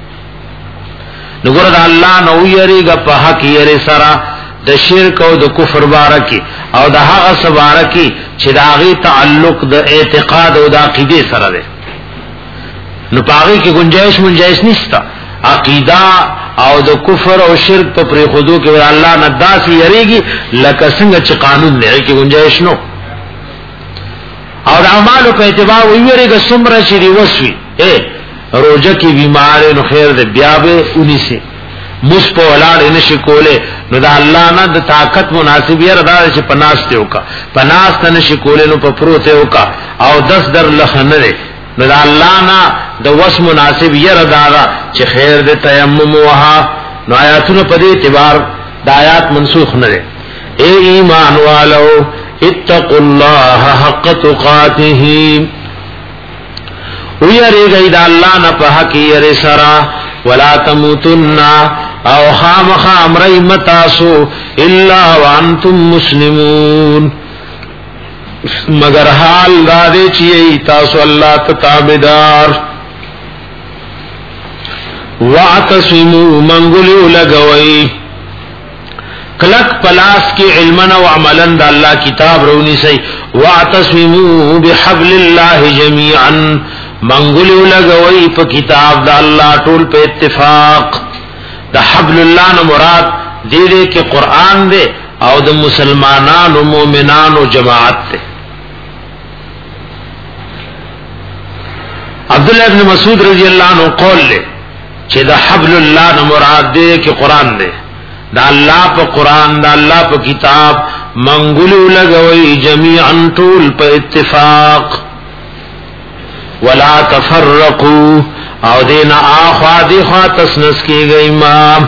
نو ګور دا الله نو یریګه په حق یری سره د شرک او د کفر بارکی او د هغه سبارکی چې داغي تعلق د اعتقاد او د عقیده سره ده نو پاغي کې گنجائش منجائش نشتا عقیده او د کفر او شرک په پرې خودو کې الله نه داسي یریږي لکه څنګه چې قانون نه کې گنجائش نو او د اعمالو په اعتبار ویریږي څومره چې دی وسوي اے روزه کې بیمار نو خیر دې بیا به اونیسه مس په ولاړ نشي کوله نو دا الله نه د طاقت مناسب یې ردا چې پناسته وکا پناسته نشي کوله نو په پروته وکا او دس در لخنره نو دا الله نه د وس مناسب یې ردا چې خیر دې تیمم وها نو آیاتونو په دې اعتبار د آیات منسوخ نه دي اے ایمان والو اتقوا الله حق تقاته ویریږئ دا الله نه په حق یې سرا ولا تموتن او خامخ امرئی متاسو الا وانتم مسلمون مگر حال دادے چیئی تاسو اللہ تتابدار واعتصموا منگلیو لگوئی کلک پلاس کی علمنا و عملن دا اللہ کتاب رونی سی واعتصموا بحبل اللہ جمیعا منگلیو لگوئی پا کتاب دا اللہ طول پہ اتفاق دا حبل اللہ نو مراد دے دے کہ قرآن دے او دا مسلمانان و مومنان و جماعت دے عبداللہ ابن مسعود رضی اللہ عنہ قول لے چھے دا حبل اللہ نو مراد دے کہ قرآن دے دا اللہ پا قرآن دا اللہ پا کتاب منگلو لگوئی جمیعا طول پا اتفاق ولا تفرقوا او دینا آخوا دیخوا تسنس کی گئی امام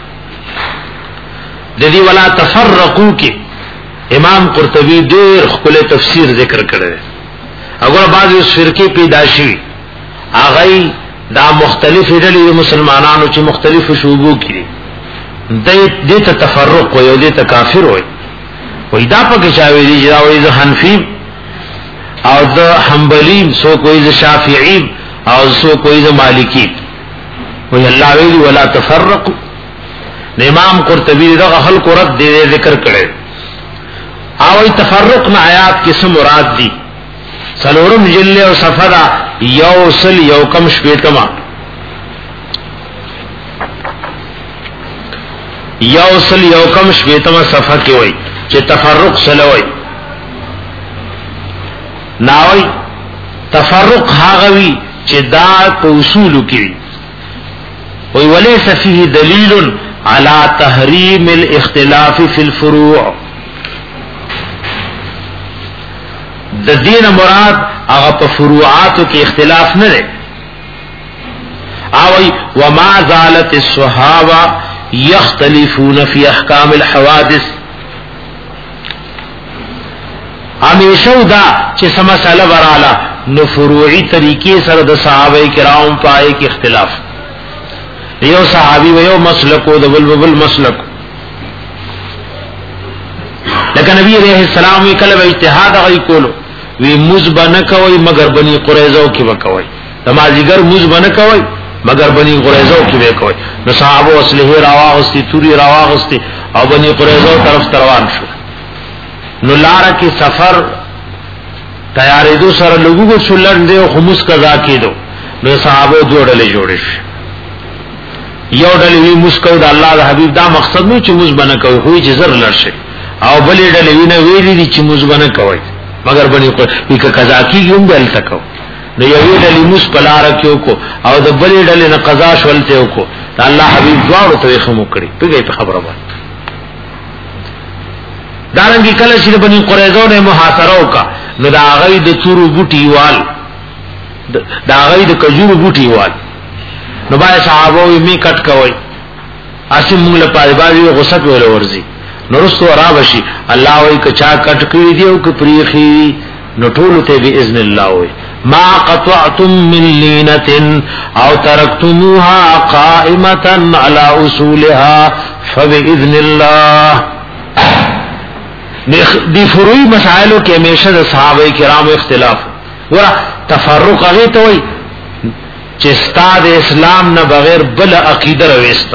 دیدی ولا تفرقو کی امام قرطبی دیر خپل تفسیر ذکر کرده اگر بعض اس فرقی پیداشوی آغای دا مختلف ڈلی مسلمانانو چی مختلف شعبو کی دې ته تفرق وي او دې ته کافر وي. وای دا پکې چاوي دي دا وایي حنفی او د حنبلی، سو کوئی د شافعی او سو کوئی د مالکی. وای الله ویلی ولا تفرقوا. امام قرطبی دغه خلق رد دې ذکر کړي او ای تفرق نه آیات کې څه مراد دي. سلورم جلد او صفحه یو سل یو کم شپیتما یو سل یو کم شپیتما صفحه کې وای چې تفرق سلوي ناوي تفرق هاغوي چې دا په اصول کې وي وليس فيه دليل على تحريم الاختلاف في الفروع. د دین مراد هغه په فروعاتو کې اختلاف نه لري. او وما زالت الصحابه يختلفون في احكام الحوادث. همیشه دا چې سم مسله وراله نو فروعي طریقې سره د صحابه کرام پای کې اختلاف. یو صحابي و یو مسلک او د بل بل مسلک. لکه نبی عليه السلام کله اجتهاد غي کولو وی مزبنه کوي مگر بني قريظه کې وکوي. نمازیګر مزبنه کوي مگر بني قريظه کې وکوي. نو صحابه اصله راواغستي توري راواغستي او بني قريظه طرف روان شو. نو لار کې سفر تیارې دو سره لګو شولن دی او خمس قضا کېدو. نو صحابه جوړلې جوړې یو ډلې وی مسکو د الله د حبيب دا مقصد نه چې مزبنه کوي خو چې زر لرشه او بلې ډلې وینه ویلې دي چې مزبنه کوي مگر بني کو یک قضا کیږم دل تکو. نو یو ډلې مس پلار کېو کو او د بلې ډلې نه قضا شولته وکړو. الله حبيب دواړو ته خمو کړی پیږي په خبره باندې. دارنګي کله چې بني قریظه نه محاصره وکا نو دا غي د تورو بوټي وال دا غي د کجورو بوټي وال نو بای صحابه می کټ کوي اسیم موږ له پای باندې غصت ول ورزي نو رستو را بشي الله وای کچا کټ کړی دی او ک پریخي نو ټول ته باذن الله وای ما قطعتم من لينه او تركتموها قائمه على اصولها فباذن الله. دی فروعی مسائلو کې همیشه د صحابه کرام اختلاف ورا تفرق هغه ته وای چې استاد اسلام نه بغیر بل عقیده رويستا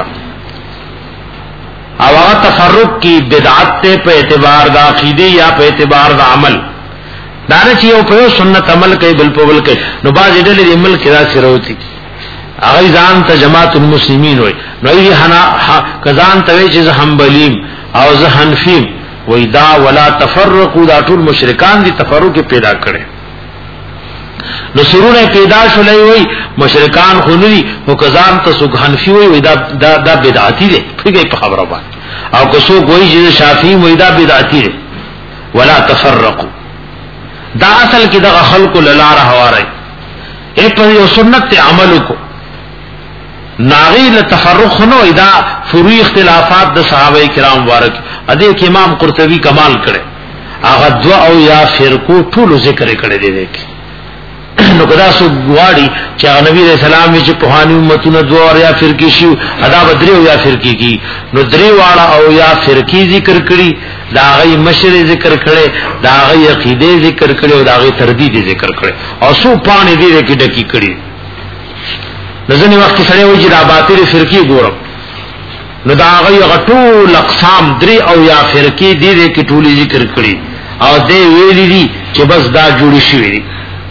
او هغه تفرق کی بدعت ته په اعتبار د عقیده یا په اعتبار د عمل دا نه چې یو په سنت عمل کوي بل په بل کوي نو باز دې د عمل کې را سروتی هغه ځان ته جماعت المسلمین وای نو یې حنا کزان ته چې حنبلیم او زه حنفیم وېدا ولا تفرقوا دا ټول مشرکان دي تفرق پیدا کړي نو سرونه پیدا شولې وای مشرکان خونري او کزان ته سو حنفي وای دا دا, دا بدعتي دي پیږي په خبره باندې او که سو کوئی چې شافعي وای دا بدعتي دي ولا تفرقوا دا اصل کې د خلق للار حواره اے په یو سنت عمل کو ناغی لتفرق نو ادا فروعی اختلافات د صحابه کرام مبارک ادي کې امام قرطبي کمال کړي هغه دعا او یا فرقو ټول ذکر کړي دي دي نو کدا سو غواړي چې نبی رسول الله چې په هاني امتونو دعا او یا فرقي شي ادا بدري او یا فرقي کی نو دري واړه او یا فرقي ذکر کړي دا غي مشر ذکر کړي دا غي عقيده ذکر کړي او دا غي تردید ذکر کړي او سو پانی دي کې ډکی کړي نزنی وقت سره وی چې دا باطل فرقی ګورم نو دا غي غټول اقسام درې او یا فرقی دي دې کې ټولي ذکر کړي او دې ویلي دي چې بس دا جوړی شوی دي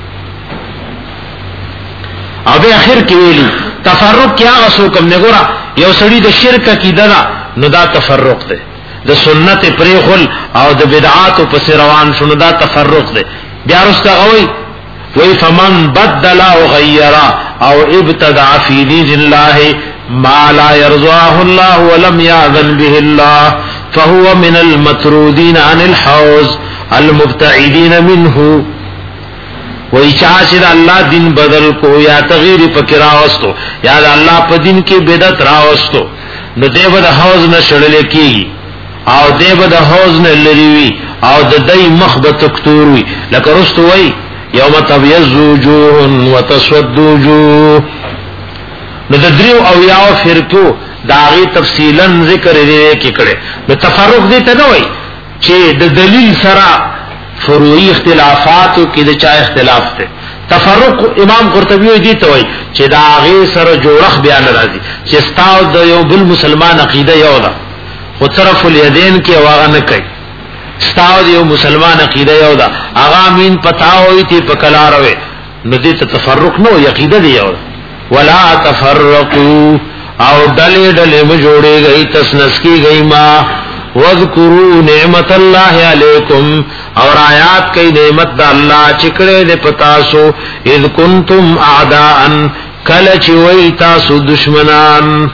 او به اخر کې ویلي تفرق کیا غسو کوم نه ګورا یو سړی د شرک عقیده نو دا تفرق ده د سنت پریخل او د بدعات په روان شنو دا تفرق ده بیا رسته غوي وی فمن بدل او غیر او ابتدع فی دین الله ما لا يرضاه الله ولم يأذن به الله فهو من المطرودين عن الحوض المبتعدين منه. وی چاچر اللہ دین بدل کو یا تغییر پکی راوستو یا اللہ پا دین کی بدت راوستو نو دے بدا حوض نشڑلے کی او دے بدا حوض نلریوی او ددائی مخبت تکتوروی لکه رستو وی یوم تبیض وجوه وتسود وجوه نو د دریو او یاو فرقو داغي تفصیلا ذکر دې کې کړي نو تفرق دې ته نه وای چې د دلیل سره فروعي اختلافاتو کې د چا اختلاف ته تفرق امام قرطبی دې ته وای چې داغي سره جوړخ بیان راځي چې ستاو د یو بل مسلمان عقیده یو ده او طرف الیدین کې واغ نه کوي ستاو د یو مسلمان عقیده یو ده اغا مين پتاوي ته پکلاروي نو دې ته تفرق نو عقیده دی یو ولا تفرقوا او ڈلے ڈلے مجوڑے گئی تسنس کی گئی ما وذکروا نعمت اللہ علیکم اور آیات کئی نعمت دا اللہ چکڑے دے پتاسو اذ کنتم اعداء کلچ وی تاسو دشمنان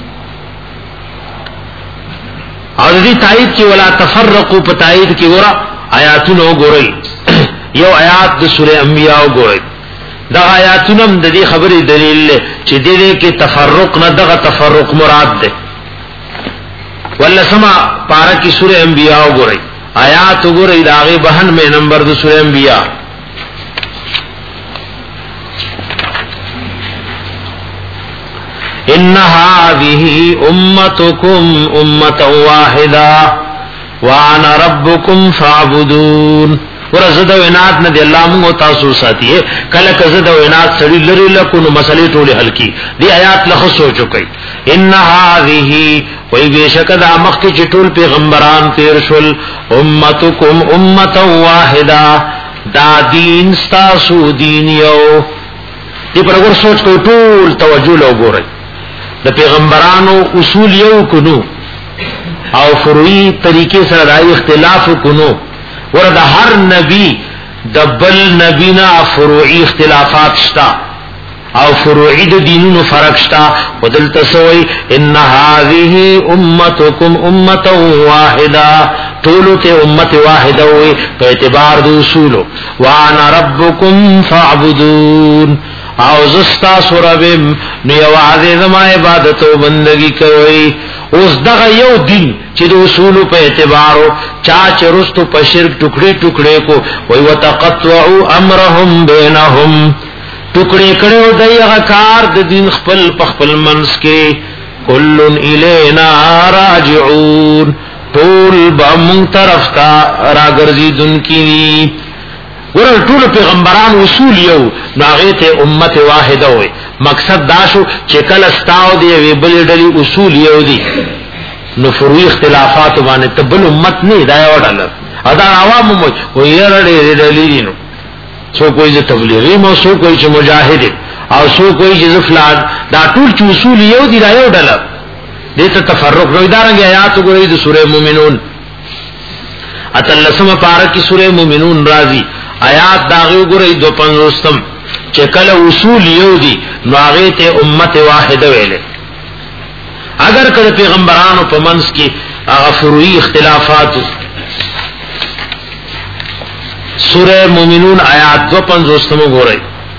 اور دی تائید کی ولا تفرقوا پتائید کی گورا آیاتونو گورئی یو آیات دا سورہ انبیاء گورئی دا آیاتونم د دې خبرې دلیل چې دې کې تفرق نه دغه تفرق مراد ده ول سما پارا کی سورہ انبیاء وګورئ آیات وګورئ دا غي بہنوے نمبر د سورہ انبیاء ان هذه امتکم امه واحده وانا ربکم فاعبدون ورزد و عناد نه دی الله موږ تاسو ساتي کله کزد و عناد سړي لري لکه نو مسلې ټوله حل کی دی آیات لخوا سوچو کوي ان هذه وای بشک د مخ کې ټول پیغمبران تیر شول امتکم امه واحده دا دین تاسو دین یو دی پر ور سوچ کو ټول توجه لو ګورئ د پیغمبرانو اصول یو کونو او فروعي طریقې سره راي اختلاف کونو وردا هر نبی د بل نبینا فروعی اختلافات شتا او فروعی د دینونو فرق شتا ودل تسوی ان هذه امتکم امه واحده طولت امه واحده وی په اعتبار د اصول وانا ربکم فاعبدون او زستا سوربم نیواز زما عبادت او بندگی کوي اوس دغه یو دین چې د اصول په اعتبار چا چرستو په شرک ټوکړي ټوکړي کو وي وتقطعوا امرهم بينهم ټوکړي کړو دغه کار د دین خپل په خپل منس کې کلن الینا راجعون ټول به مون طرف تا راګرځیدون کی ورل ټول پیغمبران اصول یو ناغه ته امت واحده وي مقصد دا شو چې کله ستاو دی وی بل ډلی اصول یو دي نو فروعي اختلافات باندې تبل امت نه دا وړل ادا عوام مو وی رړې ډلی نو سو کوئی چې تبلیغی مو سو کوئی چې مجاهد او سو کوئی چې فلان دا ټول چې اصول یو دي دا یو ډل دې ته تفرق نو ادارنګ آیات وګورئ د سورې مومنون اتلسمه پارا کی سورې مومنون راضی آیات داغه وګورئ دو پنځوستم چې کله اصول یو دي نو هغه ته امت واحده ویلې اگر کله پیغمبرانو په منځ کې هغه فروعي اختلافات سورہ مومنون آیات دو پنځوستم وګورئ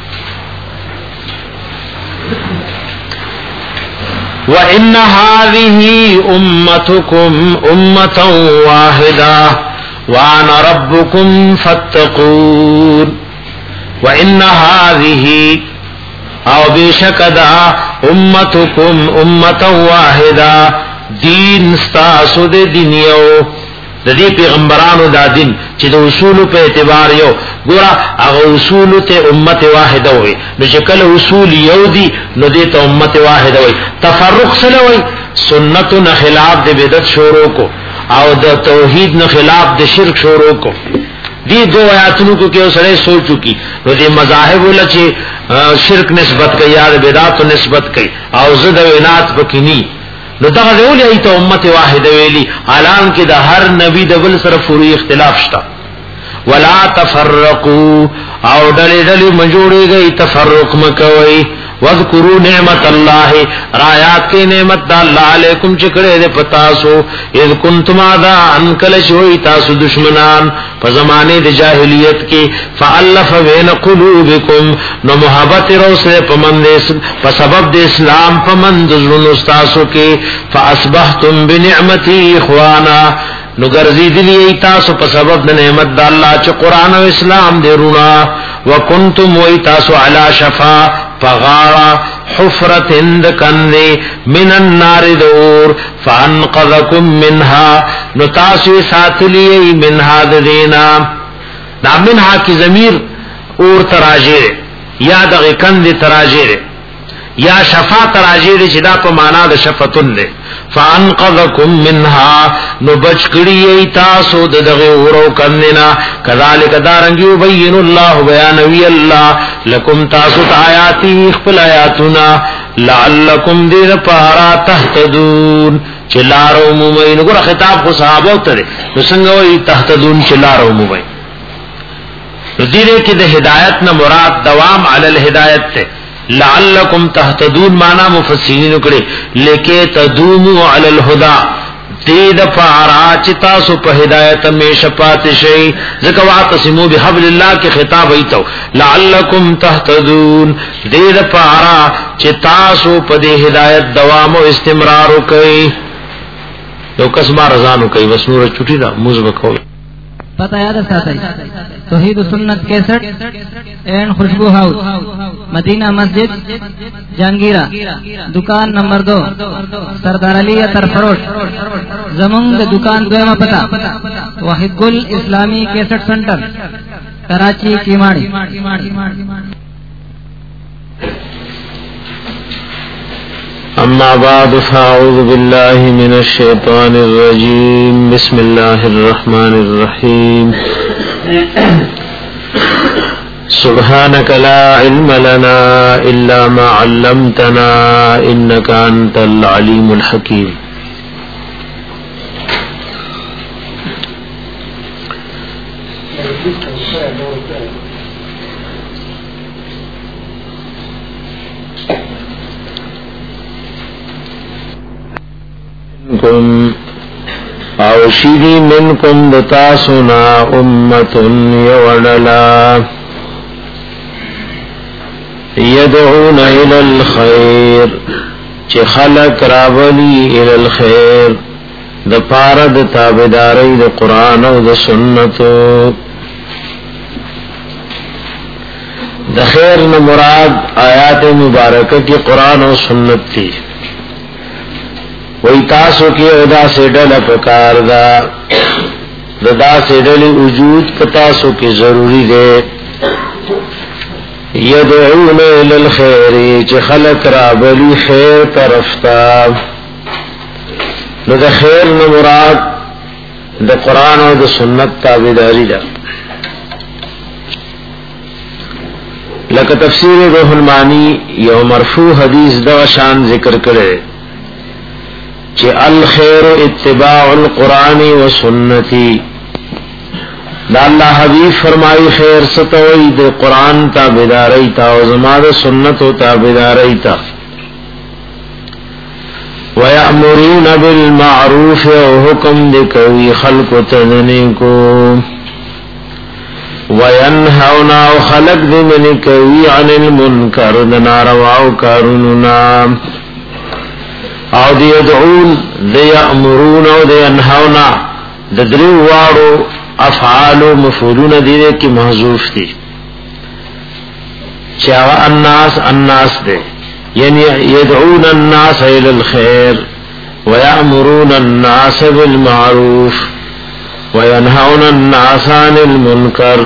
وَإِنَّ هَذِهِ أُمَّتُكُمْ أُمَّةً وَاحِدَةً وَأَنَا رَبُّكُمْ فَاتَّقُونِ وَإِنَّ هَذِهِ او بشکدا امتکم امتا واحدا دین ستاسو دے دینیو دا دی پیغمبرانو دا دین چی دا اصولو پہ اعتبار یو گورا اگا اصولو تے امت واحدا ہوئی نو چکل اصول یو دی نو دی تا امت واحدا ہوئی تفرق سلوئی سنتو نخلاف دے بدت شورو کو او دا توحید نخلاف دے شرک شورو کو دی دو آیاتونو کو کہ سڑے سو چکی نو دی مذاہب اللہ چی شرک نسبت کئی یا بدعات نسبت کئی او زد و انات بکنی نو دغه ویلی ایت امت واحده ویلی اعلان کې د هر نبی د بل سره فروعي اختلاف شته ولا تفرقوا او ډلې ډلې مجوړې گئی تفرق مکوي واذکروا نعمت الله رایات کې نعمت الله علیکم چې کړه دې پتا سو اذ کنتم اذا انکل شوي تاسو دشمنان په زمانه د جاهلیت کې فالف بین قلوبکم نو محبت روسه پمند په سبب د اسلام پمند زړونو تاسو کې فاصبحتم بنعمتي اخوانا نو ګرځي دي تاسو په سبب د نعمت د الله چې قران او اسلام دې رونا وکنتم وای تاسو علی شفا فغارا حفرت اند کندے من النار دور فانقذکم منها نتاسو ساتلی منها دینا نا منها کی ضمیر اور تراجیر یا دغه کند تراجیر یا شفا تراجیر چې دا په معنا د شفتون ده فانقذکم منها نو بچ کړی تاسو دغه اورو کندنا کذالک دارنګ یبین الله بیان وی الله لکم تاسو آیاتی خپل آیاتنا لعلکم دیر پارا تهتدون چلارو مومین ګور خطاب خو صحابه ته نو څنګه وی تهتدون چلارو مومین نو دیره کې د هدایت نه مراد دوام علی الهدایت ته لعلکم تهتدون معنا مفسرین کړي لکه تدوموا علی الهدى دې د پارا چې تاسو په هدایت مې شپات شي ځکه واعتصموا بحبل الله کې خطاب ایتو لعلکم تهتدون دې د پارا چې تاسو په دې هدایت دوام او استمرار وکړي نو قسمه رضانو کوي بس نور چټي دا موږ وکړو پتہ یاد ساتئ توحید و سنت کیسٹ اینڈ خوشبو ہاؤس مدینہ مسجد جہانگیرہ دکان نمبر دو سردار علی اتر فروش زمنگ دکان دویمہ پتہ واحد گل اسلامی کیسٹ سنٹر کراچی کیماڑی اما بعد فاعوذ بالله من الشیطان الرجیم بسم الله الرحمن الرحیم سبحانك لا علم لنا الا ما علمتنا انك انت العليم الحكيم او شیدی منکم دتاسنا امتن یوڑلا یدعون الى الخیر چی خلق رابلی الى الخیر د پارد تابداری د قرآن و د سنتو د خیر نمراد آیات مبارکہ کی قرآن و سنت تھی وی تاسو کی ادا سے ڈل پکار دا دا سے ڈلی وجود پتاسو کی ضروری دے یدعون للخیر چی خلق رابلی خیر طرفتا دا خیر نمراد دا قرآن و دا سنت تابداری دا لکہ تفسیر روح المانی یو مرفوع حدیث دا شان ذکر کرے کہ الخیر اتباع القرآن و سنتی دا اللہ حبیب فرمائی خیر ستوئی دے قرآن تابداری تا و زماد سنت و تابداری تا وَيَأْمُرُونَ بِالْمَعْرُوفِ و حکم دے کوئی خلق تدنے کو وَيَنْهَوْنَا و خلق دے من کوئی عن المنکر دنارواو کارننا او دی ادعون دی امرون او دی انہونا دی دریوارو افعالو مفعولون دی دی کی محضوف دی چاہا الناس الناس دی یعنی یدعون الناس الى الخیر ویأمرون الناس بالمعروف وینہون الناس عن المنکر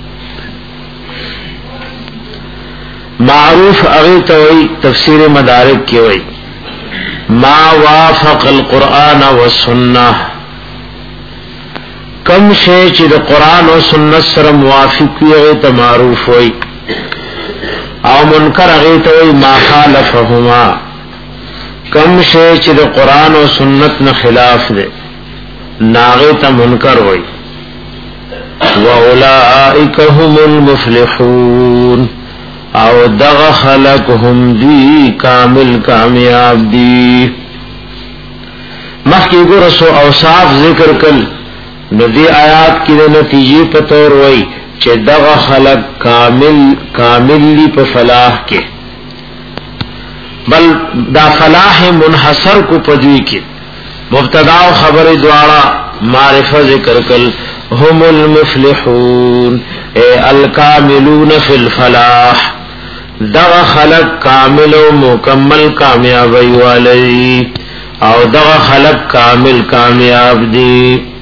معروف اغیتوئی تفسیر مدارک کی وئی ما وافق القرآن والسنہ کم شے چی دا قرآن و سنت سر موافق ویغیت معروف ہوئی او منکر اغیت ہوئی ما خالفہما کم شے چی دا قرآن و سنت نا خلاف دے ناغیت منکر ہوئی وَأُولَئِكَ هُمُ الْمُفْلِحُونَ او دغ خلق هم دی کامل کامیاب دی مخی گرسو اوصاف ذکر کل ندی آیات کی نتیجی پتور وئی چه دغ خلق کامل کامل لی پا فلاح کے بل دا فلاح منحصر کو پدوی کی مبتدا و خبر دوارا معرفہ ذکر کل هم المفلحون اے الکاملون فی الفلاح دغه خلق کامل او مکمل کامیابی والي او دغه خلق کامل کامیاب دي.